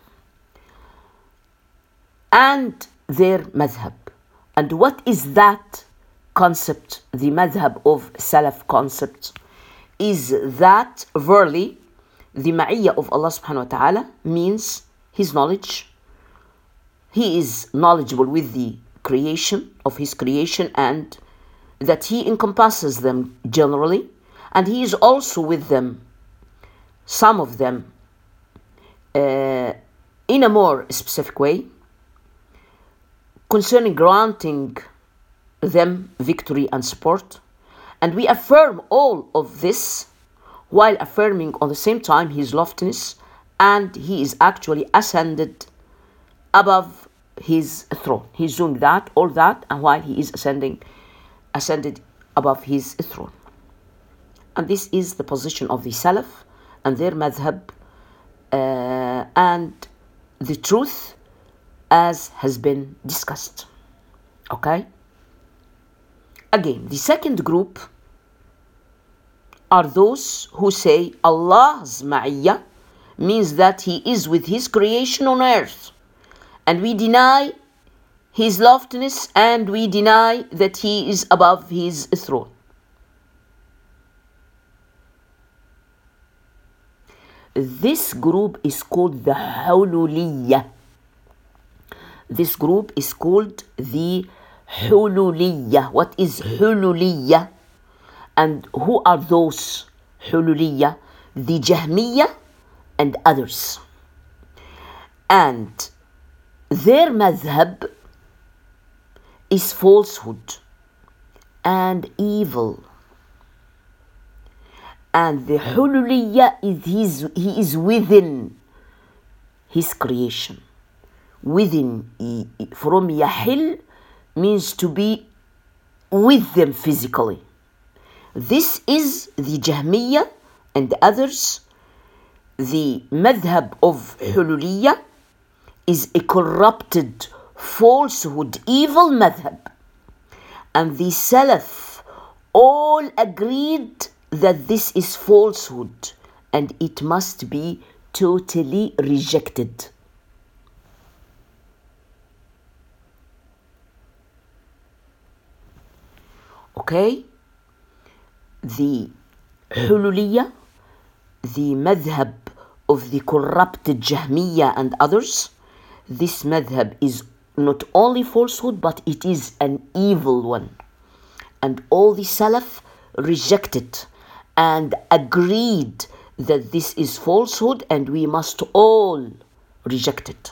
and their madhab. And what is that concept? The madhab of Salaf concept is that verily the Ma'iyya of Allah subhanahu wa ta'ala means his knowledge. He is knowledgeable with the creation of his creation, and that he encompasses them generally, and he is also with them, some of them, uh, in a more specific way, concerning granting them victory and support. And we affirm all of this while affirming on the same time his loftiness, and he is actually ascended above his throne. He's doing that, all that, and while he is ascending, ascended above his throne. And this is the position of the Salaf and their madhab, uh, and the truth as has been discussed. Okay? Again, the second group are those who say Allah's ma'iyya means that he is with his creation on earth, and we deny his loftiness, and we deny that he is above his throne. This group is called the Hululiyya. This group is called the Hululiyya. What is Hululiyya? And who are those Hululiyya? The Jahmiyya and others. And their madhab is falsehood and evil. And the Hululiyya is his, he is within his creation. Within, from Yahil means to be with them physically. This is the Jahmiyya and others. The madhab of Hululiyya is a corrupted, falsehood, evil madhab. And the Salaf all agreed that this is falsehood and it must be totally rejected. Okay? The Hululiyya, the madhab of the corrupted Jahmiyya and others, this madhab is not only falsehood, but it is an evil one. And all the Salaf rejected and agreed that this is falsehood and we must all reject it.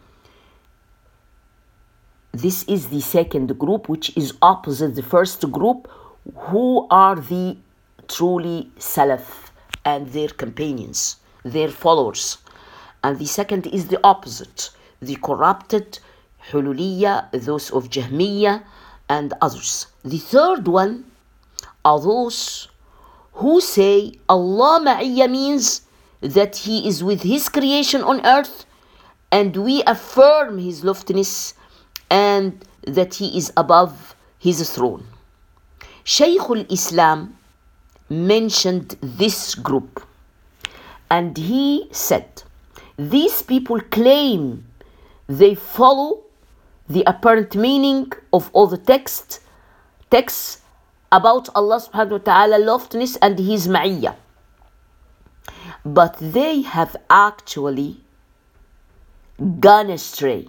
This is the second group, which is opposite the first group, who are the truly Salaf and their companions, their followers. And the second is the opposite, the corrupted Hululiyya, those of Jahmiyya and others. The third one are those who say Allah ma'iyya means that he is with his creation on earth, and we affirm his loftiness and that he is above his throne. Shaykh al-Islam mentioned this group, and he said, these people claim they follow the apparent meaning of all the text, texts about Allah subhanahu wa ta'ala loftiness and his ma'iyya. But they have actually gone astray.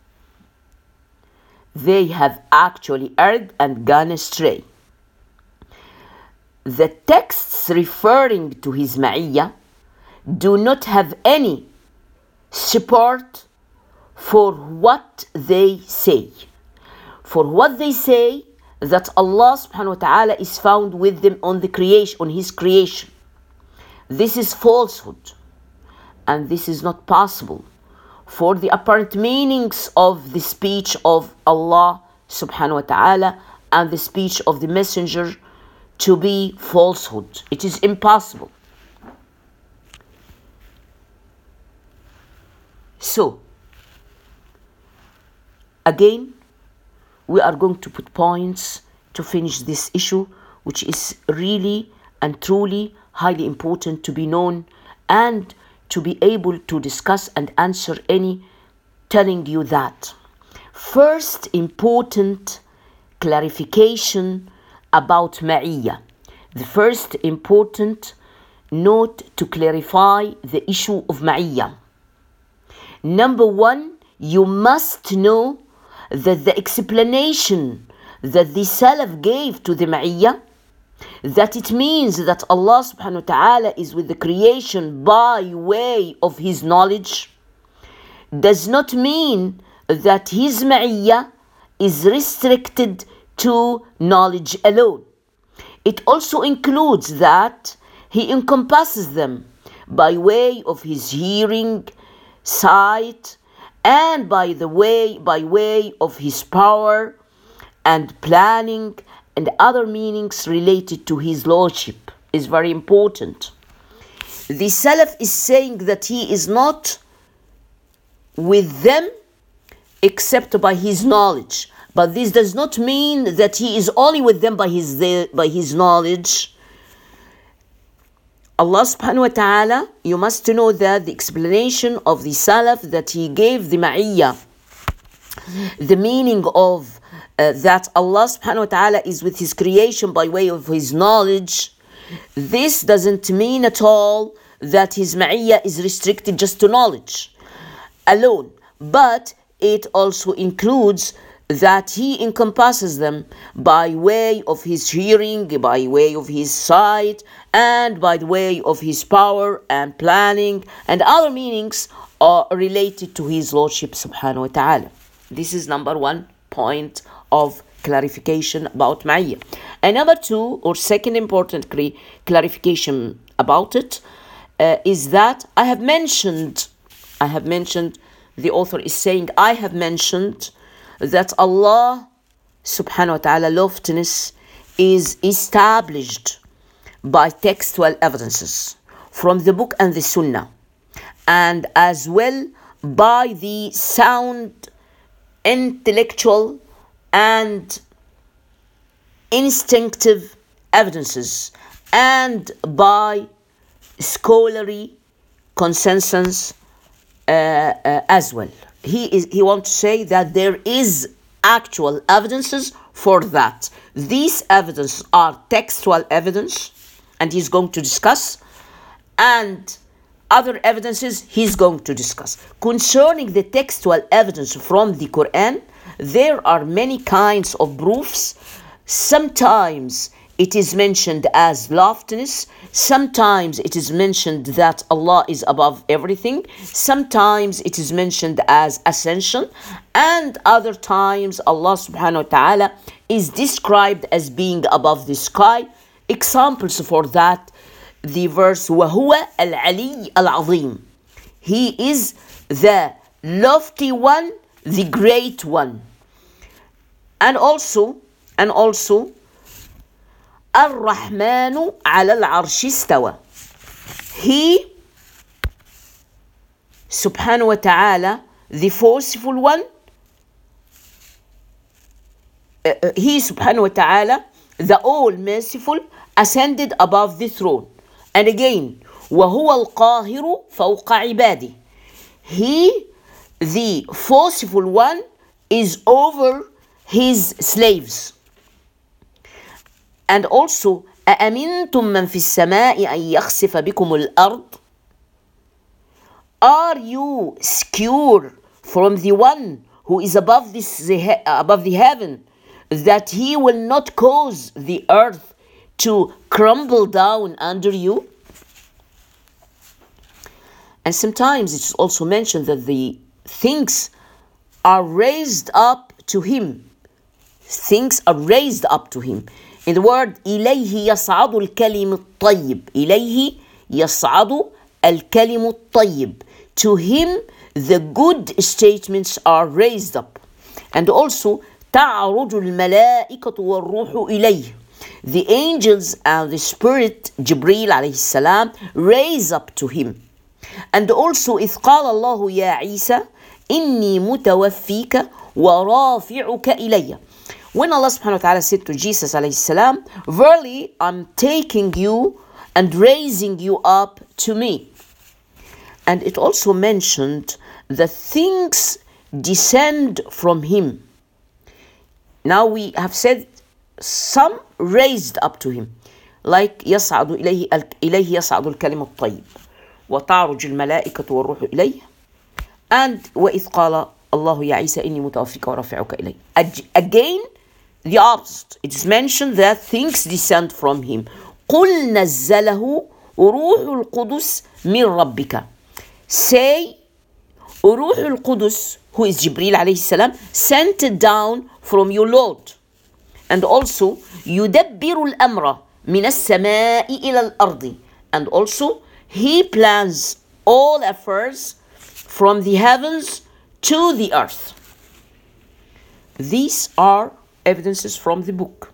They have actually erred and gone astray. The texts referring to his ma'iyya do not have any support for what they say. For what they say, that Allah subhanahu wa ta'ala is found with them on the creation, on his creation. This is falsehood, and this is not possible for the apparent meanings of the speech of Allah subhanahu wa ta'ala and the speech of the messenger to be falsehood. It is impossible. So, again, we are going to put points to finish this issue, which is really and truly highly important to be known and to be able to discuss and answer any telling you that. First important clarification about ma'iyya. The first important note to clarify the issue of ma'iyya. Number one, you must know that the explanation that the Salaf gave to the Ma'iyyah, that it means that Allah subhanahu wa ta'ala is with the creation by way of His knowledge, does not mean that His Ma'iyyah is restricted to knowledge alone. It also includes that He encompasses them by way of His hearing, sight, and by the way by way of His power and planning and other meanings related to His Lordship. Is very important. The Salaf is saying that He is not with them except by His knowledge. But this does not mean that He is only with them by His, by his knowledge. Allah subhanahu wa ta'ala, you must know that the explanation of the Salaf that He gave the Ma'iyyah, the meaning of uh, that Allah subhanahu wa ta'ala is with His creation by way of His knowledge, this doesn't mean at all that His Ma'iyyah is restricted just to knowledge alone, but it also includes that He encompasses them by way of His hearing, by way of His sight, and by the way of His power and planning, and other meanings are related to His Lordship subhanahu wa ta'ala. This is number one point of clarification about Ma'iyyah. And number two, or second important cl- clarification about it, uh, is that I have mentioned, I have mentioned, the author is saying, I have mentioned that Allah subhanahu wa ta'ala loftiness is established by textual evidences from the book and the sunnah, and as well by the sound intellectual and instinctive evidences, and by scholarly consensus uh, uh, as well. He is he wants to say that there is actual evidences for that. These evidences are textual evidence, and he's going to discuss, and other evidences he's going to discuss. Concerning the textual evidence from the Quran, there are many kinds of proofs. Sometimes it is mentioned as loftiness. Sometimes it is mentioned that Allah is above everything. Sometimes it is mentioned as ascension. And other times Allah subhanahu wa ta'ala is described as being above the sky. Examples for that, the verse وَهُوَ الْعَلِيُّ الْعَظِيمُ. He is the lofty one, the great one. And also, and also, الرحمن على العرش استوى. He, subhanahu wa ta'ala, the forceful one, uh, uh, he, subhanahu wa ta'ala, the all-merciful, ascended above the throne. And again, وَهُوَ الْقَاهِرُ فَوْقَ عِبَادِهِ. He, the forceful one, is over his slaves. And also, أَأَمِنْتُمْ مَنْ فِي السَّمَاءِ أَنْ يَخْسِفَ بِكُمُ الْأَرْضِ. Are you secure from the one who is above this the, above the heaven, that he will not cause the earth to crumble down under you? And sometimes it's also mentioned that the things are raised up to him. Things are raised up to him. In the word, إِلَيْهِ يَصْعَدُ الْكَلِمُ الطَّيِّبِ. إِلَيْهِ يَصْعَدُ الْكَلِمُ الطَّيِّبِ. To him, the good statements are raised up. And also, تَعْرُجُ الْمَلَائِكَةُ وَالْرُوحُ إِلَيْهِ. The angels and the spirit, Jibreel alayhi salam, raise up to him. And also, إِذْ قَالَ اللَّهُ يَا عِيسَى إِنِّي مُتَوَفِّيكَ وَرَافِعُكَ إِلَيَّ. When Allah subhanahu wa ta'ala said to Jesus alayhi salam, verily I'm taking you and raising you up to me. And it also mentioned that things descend from him. Now we have said some raised up to him, like يصعد إليه إليه يصعد الكلم الطيب وتعرج الملائكة والروح إليه, and وإذ قال الله يا عيسى إني متوفيك ورافعك إلي. Again, the opposite. It is mentioned that things descend from him. قُلْ نَزَّلَهُ روح القدس من ربك. Say, روح القدس, who is Jibreel alayhi salam, sent it down from your Lord. And also, يُدَبِّرُ الْأَمْرَ مِنَ السَّمَاءِ إِلَى الْأَرْضِ. And also, he plans all affairs from the heavens to the earth. These are evidences from the book.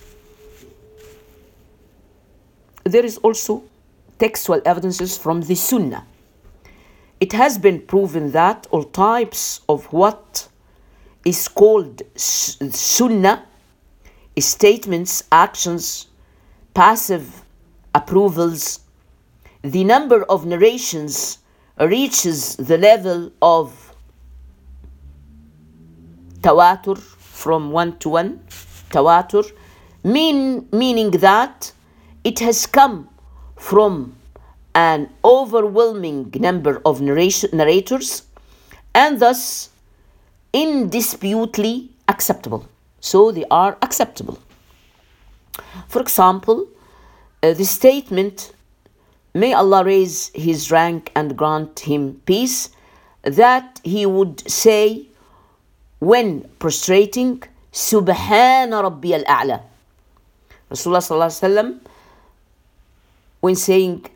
There is also textual evidences from the Sunnah. It has been proven that all types of what is called Sunnah, statements, actions, passive approvals, the number of narrations reaches the level of tawatur, from one to one, tawatur, mean, meaning that it has come from an overwhelming number of narration, narrators, and thus indisputably acceptable. So they are acceptable. For example, uh, the statement, may Allah raise his rank and grant him peace, that he would say when prostrating, Subhana Rabbi al-A'la. Rasulullah sallallahu alaihi wasallam, when saying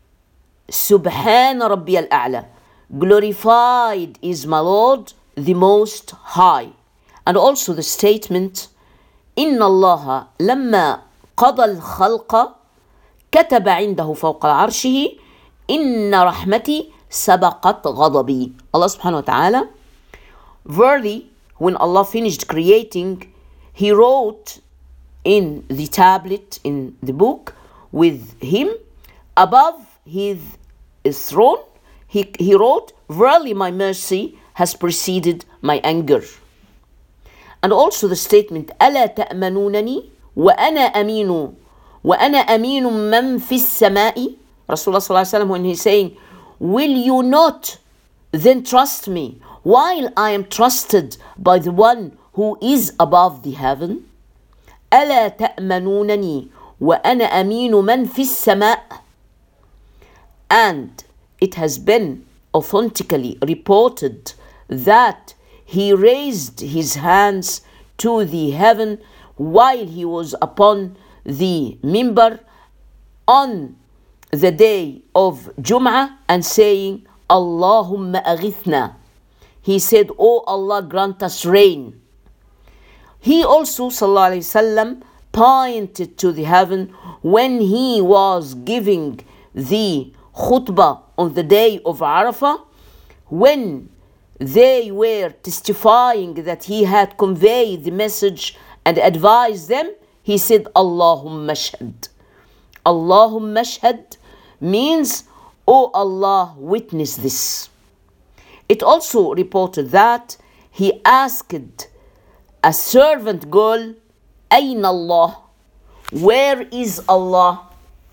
Subhana Rabbi al-A'la, glorified is my Lord, the Most High. And also the statement, Inna Allah lamma qada al-khalqa كتب عنده فوق عرشه إن رحمتي سبقت غضبي. Allah subhanahu wa ta'ala, verily, when Allah finished creating, he wrote in the tablet, in the book, with him, above his throne, he, he wrote, verily my mercy has preceded my anger. And also the statement, ألا تأمنونني وأنا أمين وَأَنَا أَمِينٌ مَّن فِي السَّمَاءِ. Rasulullah sallallahu alaihi wasallam, when he's saying, will you not then trust me while I am trusted by the one who is above the heaven? أَلَا تَأْمَنُونَنِي وَأَنَا أَمِينُ مَن فِي السَّمَاءِ. And it has been authentically reported that he raised his hands to the heaven while he was upon the mimbar on the day of Jum'ah and saying, Allahumma aghithna. He said, O Allah, grant us rain. He also, sallallahu alaihi wasallam, pointed to the heaven when he was giving the khutbah on the day of Arafah, when they were testifying that he had conveyed the message and advised them. He said, Allahumma shahad. Allahumma shahad means, O Allah, witness this. It also reported that he asked a servant girl, Ayna Allah? Where is Allah?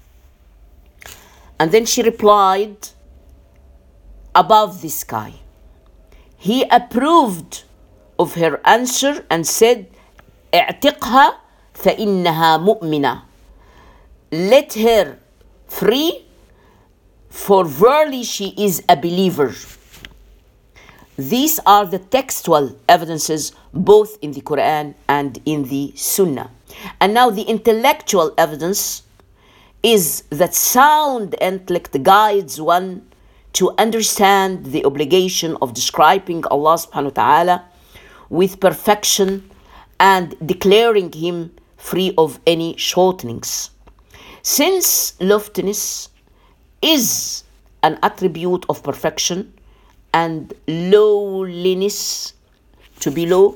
And then she replied, above the sky. He approved of her answer and said, اعتقها فإنها مؤمنة. Let her free, for verily she is a believer. These are the textual evidences both in the Quran and in the Sunnah. And now the intellectual evidence is that sound intellect guides one to understand the obligation of describing Allah subhanahu wa ta'ala with perfection and declaring him free of any shortenings. Since loftiness is an attribute of perfection and lowliness, to be low,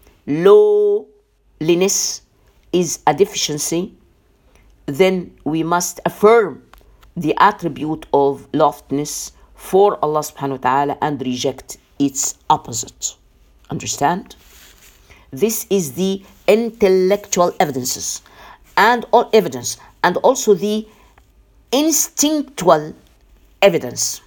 lowliness is a deficiency, then we must affirm the attribute of loftiness for Allah subhanahu wa ta'ala and reject its opposite. Understand? This is the intellectual evidences and all evidence, and also the instinctual evidence.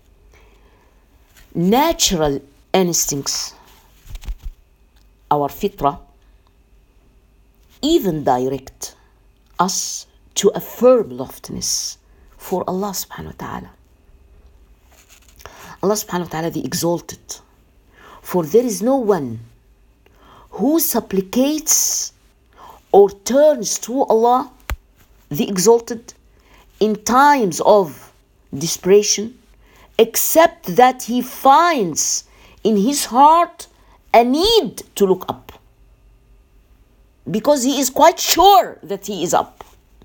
Natural instincts, our fitra, even direct us to a firm loftiness for Allah subhanahu wa ta'ala. Allah subhanahu wa ta'ala, the exalted. For there is no one who supplicates or turns to Allah, the exalted, in times of desperation, except that he finds in his heart a need to look up, because he is quite sure that he is up.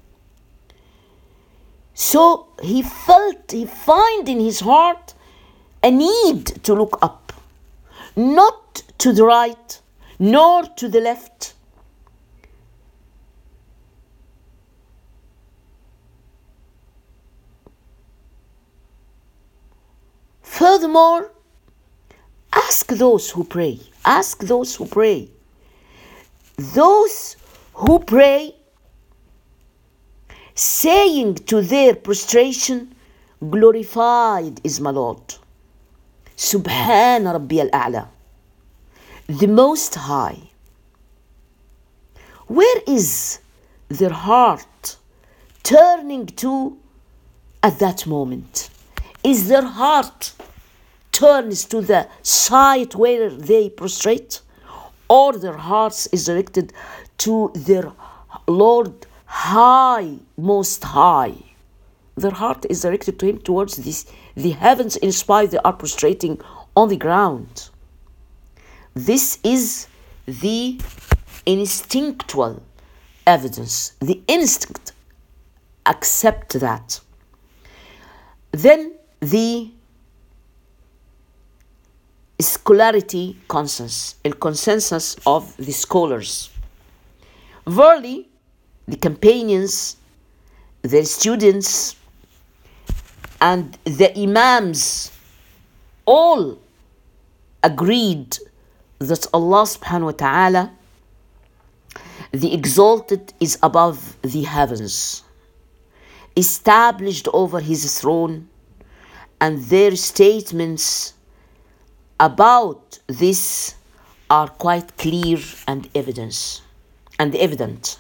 So he felt, he find in his heart a need to look up, not to the right, nor to the left. Furthermore, ask those who pray. Ask those who pray. Those who pray, saying to their prostration, glorified is my Lord. Subhana Rabbi al-A'la, the Most High. Where is their heart turning to at that moment? Is their heart turns to the side where they prostrate, or their hearts is directed to their Lord High, Most High? Their heart is directed to Him, towards this, the heavens, in spite they are prostrating on the ground. This is the instinctual evidence. The instinct accept that. Then the scholarity consensus, the consensus of the scholars. Verily, the companions, their students, and the imams all agreed that Allah subhanahu wa ta'ala, the exalted, is above the heavens, established over his throne, and their statements about this are quite clear and evidence and evident.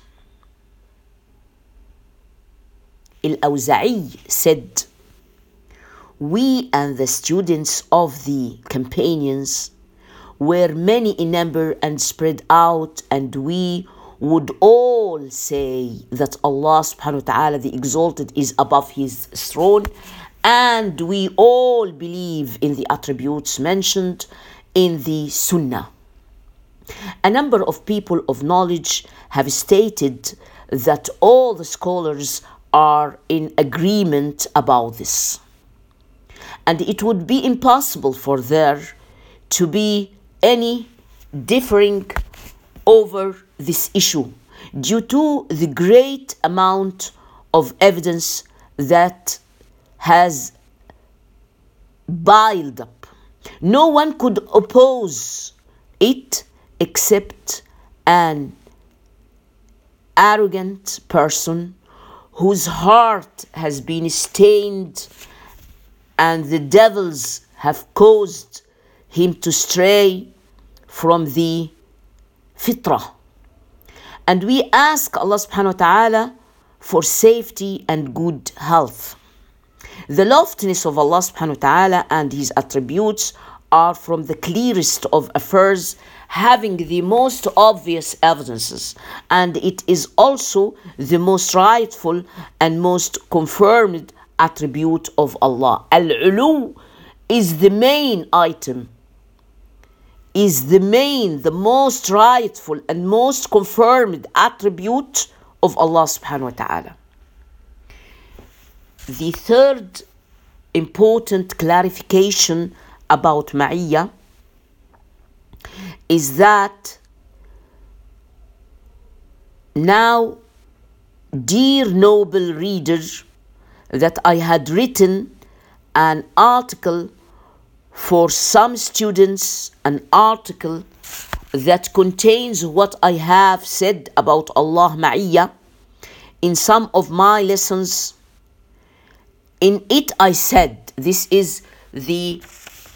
Al-Awza'i said, we and the students of the companions were many in number and spread out, and we would all say that Allah subhanahu wa ta'ala, the exalted, is above his throne, and we all believe in the attributes mentioned in the Sunnah. A number of people of knowledge have stated that all the scholars are in agreement about this, and it would be impossible for there to be any differing over this issue due to the great amount of evidence that has piled up. No one could oppose it except an arrogant person whose heart has been stained and the devils have caused him to stray from the fitrah. And we ask Allah subhanahu wa ta'ala for safety and good health. The loftiness of Allah subhanahu wa ta'ala and his attributes are from the clearest of affairs, having the most obvious evidences, and it is also the most rightful and most confirmed attribute of Allah. Al-ulu is the main item, is the main, the most rightful and most confirmed attribute of Allah subhanahu wa ta'ala. The third important clarification about Ma'iyya is that now, dear noble reader, that I had written an article for some students, an article that contains what I have said about Allah Ma'iyya in some of my lessons. In it I said, this is the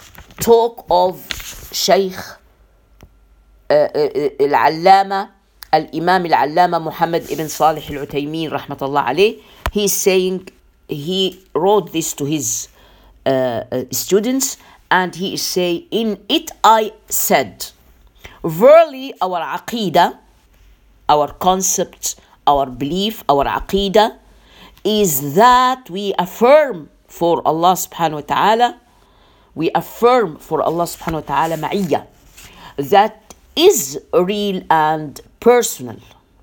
talk of Shaykh uh, uh, Al-Allama Al-Imam Al-Allama Muhammad ibn Salih Al-Uthaymeen rahmatullah alayh, he is saying, he wrote this to his uh, uh, students, and he is saying, in it I said, verily our aqidah, our concept, our belief, our aqidah is that we affirm for Allah subhanahu wa ta'ala, we affirm for Allah subhanahu wa ta'ala ma'iyya, that is real and personal,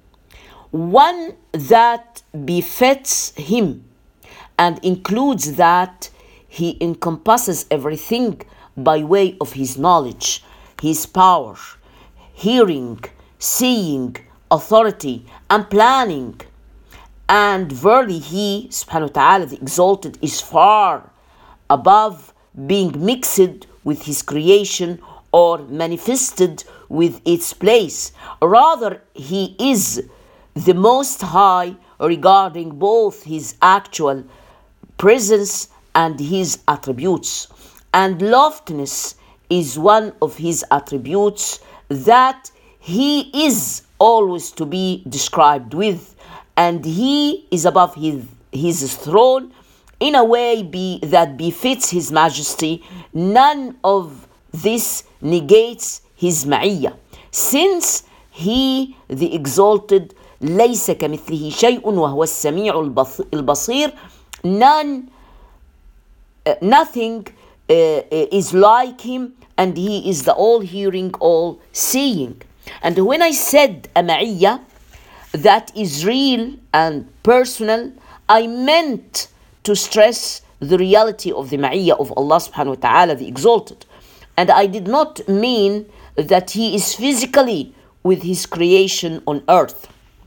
one that befits him and includes that he encompasses everything by way of his knowledge, his power, hearing, seeing, authority, and planning. And verily he, subhanahu wa ta'ala, the exalted, is far above being mixed with his creation or manifested with its place. Rather, he is the most high regarding both his actual presence and his attributes. And loftiness is one of his attributes that he is always to be described with, and he is above his, his throne in a way be, that befits his majesty. None of this negates his ma'iyya, since he, the exalted, ليس كمثله شيء وهو السميع البصير, none, uh, nothing uh, is like him, and he is the all-hearing, all-seeing. And when I said a ma'iyya that is real and personal, I meant to stress the reality of the ma'iyya of Allah subhanahu wa ta'ala, the exalted. And I did not mean that he is physically with his creation on earth.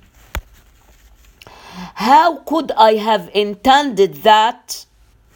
How could I have intended that?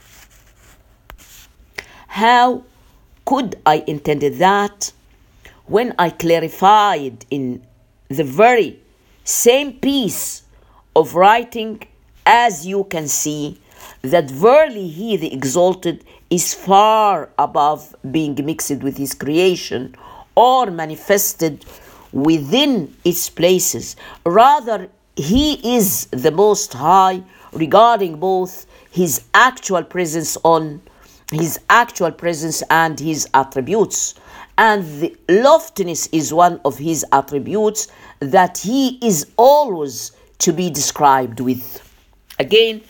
How could I intended that when I clarified in the very same piece of writing, as you can see, that verily he, the exalted, is far above being mixed with his creation or manifested within its places. Rather, he is the most high regarding both his actual presence on his actual presence and his attributes. And the loftiness is one of his attributes that he is always to be described with. Again,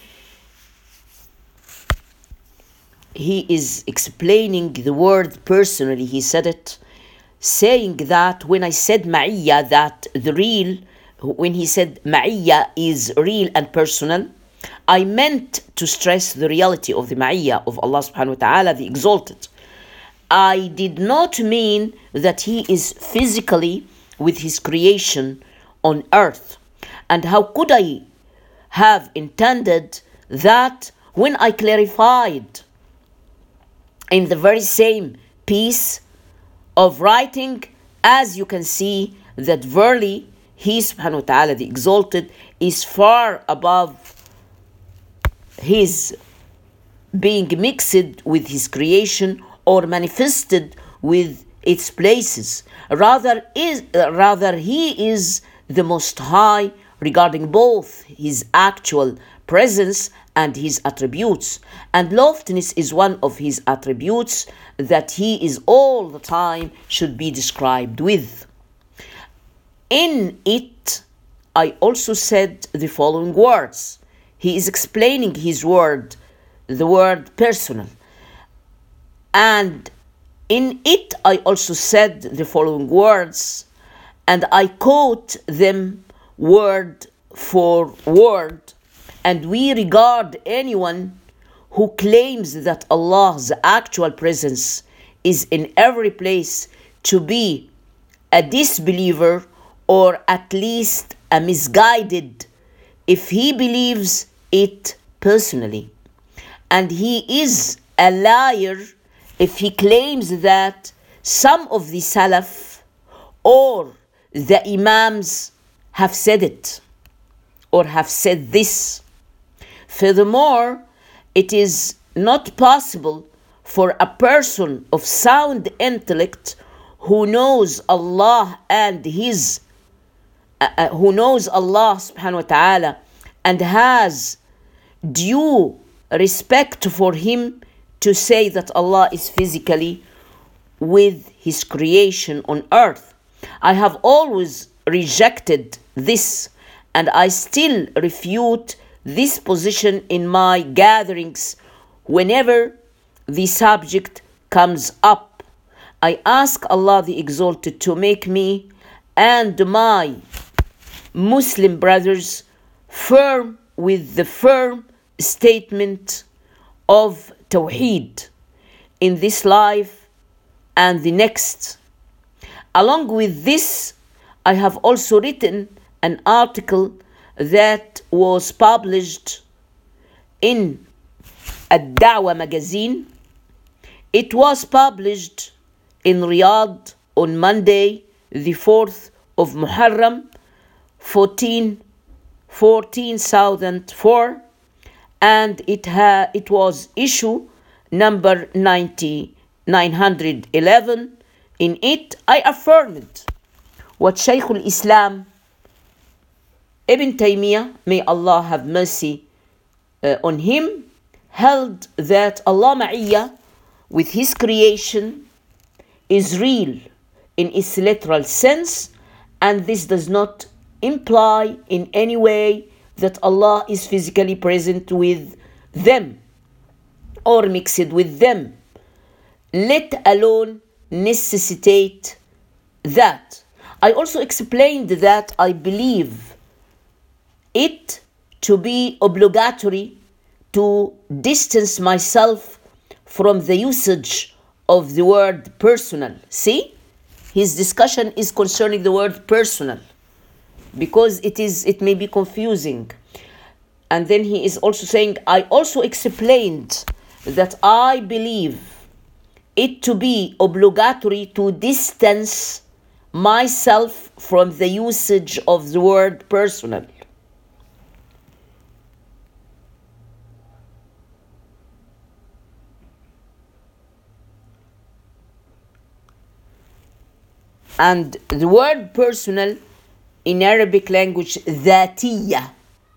he is explaining the word personally. He said it, saying that when I said ma'iyya, that the real, when he said ma'iyya is real and personal, I meant to stress the reality of the ma'iyya of Allah subhanahu wa ta'ala, the exalted. I did not mean that he is physically with his creation on earth. And how could I have intended that when I clarified in the very same piece of writing, as you can see, that verily he, subhanahu wa ta'ala, the exalted, is far above his being mixed with his creation or manifested with its places. Rather, is, uh, rather he is the most high regarding both his actual presence and his attributes. And loftiness is one of his attributes that he is all the time should be described with. In it, I also said the following words. He is explaining his word, the word personal. And in it, I also said the following words, and I quote them word for word. And we regard anyone who claims that Allah's actual presence is in every place to be a disbeliever, or at least a misguided, if he believes it personally. And he is a liar if he claims that some of the Salaf or the Imams have said it or have said this. Furthermore, it is not possible for a person of sound intellect who knows Allah and His uh, uh, who knows Allah subhanahu wa ta'ala and has due respect for him to say that Allah is physically with his creation on earth. I have always rejected this, and I still refute this position in my gatherings whenever the subject comes up. I ask Allah the Exalted to make me and my Muslim brothers firm with the firm statement of Tawheed in this life and the next. Along with this, I have also written an article that was published in Ad-Da'wah magazine. It was published in Riyadh on Monday, the fourth of Muharram, fourteen thousand four, and it ha- it was issue number ninety nine hundred eleven. In it, I affirmed what Shaykh al-Islam Ibn Taymiyyah, may Allah have mercy uh, on him, held that Allah Ma'iyya with his creation is real in its literal sense, and this does not imply in any way that Allah is physically present with them or mixed with them, let alone necessitate that. I also explained that I believe it to be obligatory to distance myself from the usage of the word personal. See, his discussion is concerning the word personal because it is it may be confusing. And then he is also saying, I also explained that I believe it to be obligatory to distance myself from the usage of the word personal. And the word personal in Arabic language, ذاتية,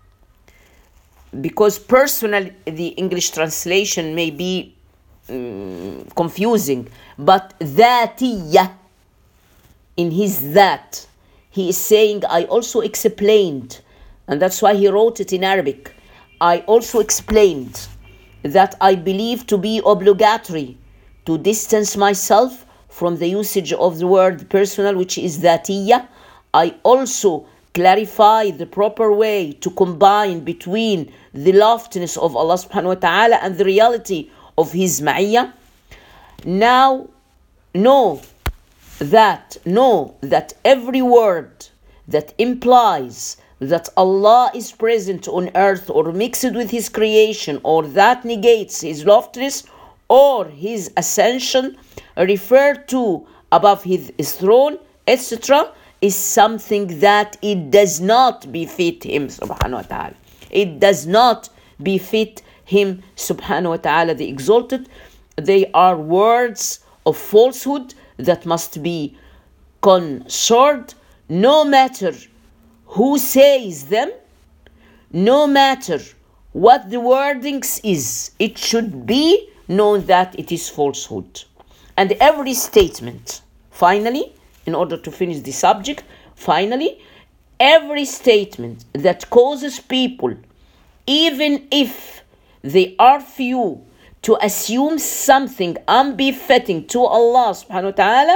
because personal, the English translation may be um, confusing, but ذاتية, in his that, he is saying, I also explained, and that's why he wrote it in Arabic, I also explained that I believe to be obligatory to distance myself from the usage of the word personal, which is ذاتية. I also clarify the proper way to combine between the loftiness of Allah subhanahu wa ta'ala and the reality of his ma'iyya. Now, know that, know that every word that implies that Allah is present on earth or mixed with his creation, or that negates his loftiness or his ascension, referred to above his throne, et cetera, is something that it does not befit him, subhanahu wa ta'ala. It does not befit him, subhanahu wa ta'ala, the Exalted. They are words of falsehood that must be considered, no matter who says them, no matter what the wordings is. It should be known that it is falsehood. And every statement, finally, in order to finish the subject, finally, every statement that causes people, even if they are few, to assume something unbefitting to Allah subhanahu wa ta'ala,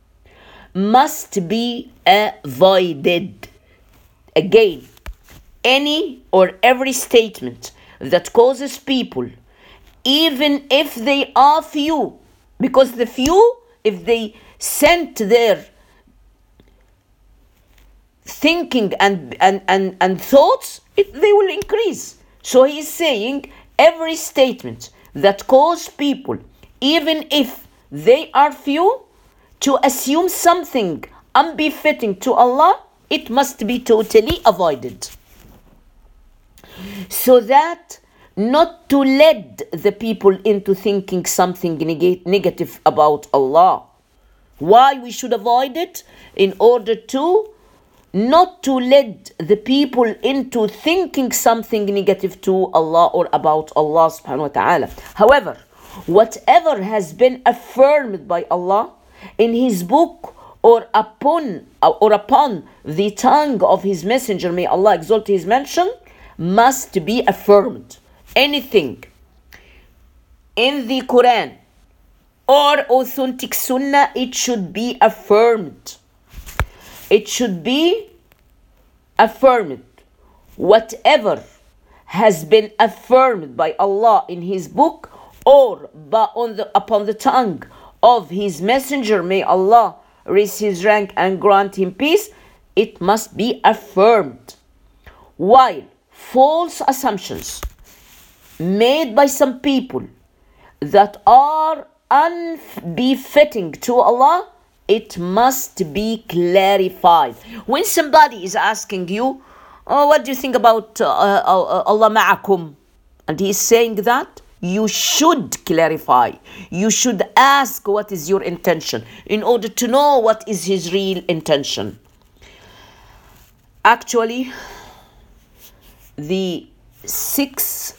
must be avoided. Again, any or every statement that causes people, even if they are few, because the few, if they sent their thinking and, and, and, and thoughts, it, they will increase. So he is saying every statement that cause people, even if they are few, to assume something unbefitting to Allah, it must be totally avoided. So that not to lead the people into thinking something neg- negative about Allah. Why we should avoid it? In order to not to lead the people into thinking something negative to Allah or about Allah subhanahu wa ta'ala. However, whatever has been affirmed by Allah in His book or upon or upon the tongue of His messenger, may Allah exalt His mention, must be affirmed. Anything in the Quran or authentic Sunnah, it should be affirmed. It should be affirmed. Whatever has been affirmed by Allah in His book or by on the, upon the tongue of His messenger, may Allah raise his rank and grant him peace, it must be affirmed. While false assumptions made by some people that are unbefitting to Allah, it must be clarified. When somebody is asking you, oh, what do you think about uh, uh, Allah ma'akum? And he is saying that, you should clarify. You should ask what is your intention in order to know what is his real intention. Actually, the six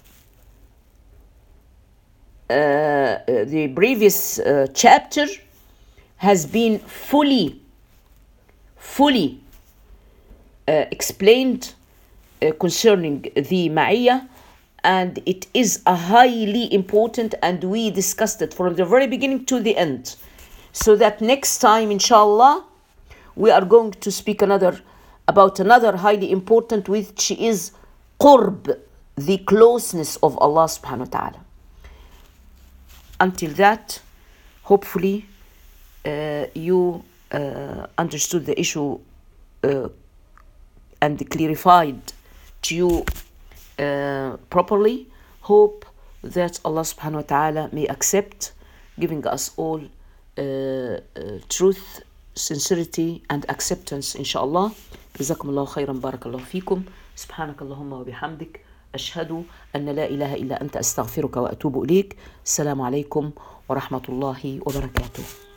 uh, the previous uh, chapter has been fully, fully uh, explained uh, concerning the Ma'iyah, and it is a highly important, and we discussed it from the very beginning to the end. So that next time, inshallah, we are going to speak another about another highly important, which is qurb, the closeness of Allah subhanahu wa ta'ala. Until that, hopefully, Uh, you uh, understood the issue uh, and clarified to you uh, properly. Hope that Allah subhanahu wa ta'ala may accept, giving us all uh, uh, truth, sincerity and acceptance, inshallah. جزاكم الله خيرا بارك الله فيكم. سبحانك اللهم وبحمدك أشهد أن لا إله إلا أنت أستغفرك وأتوب إليك. السلام عليكم ورحمة الله وبركاته.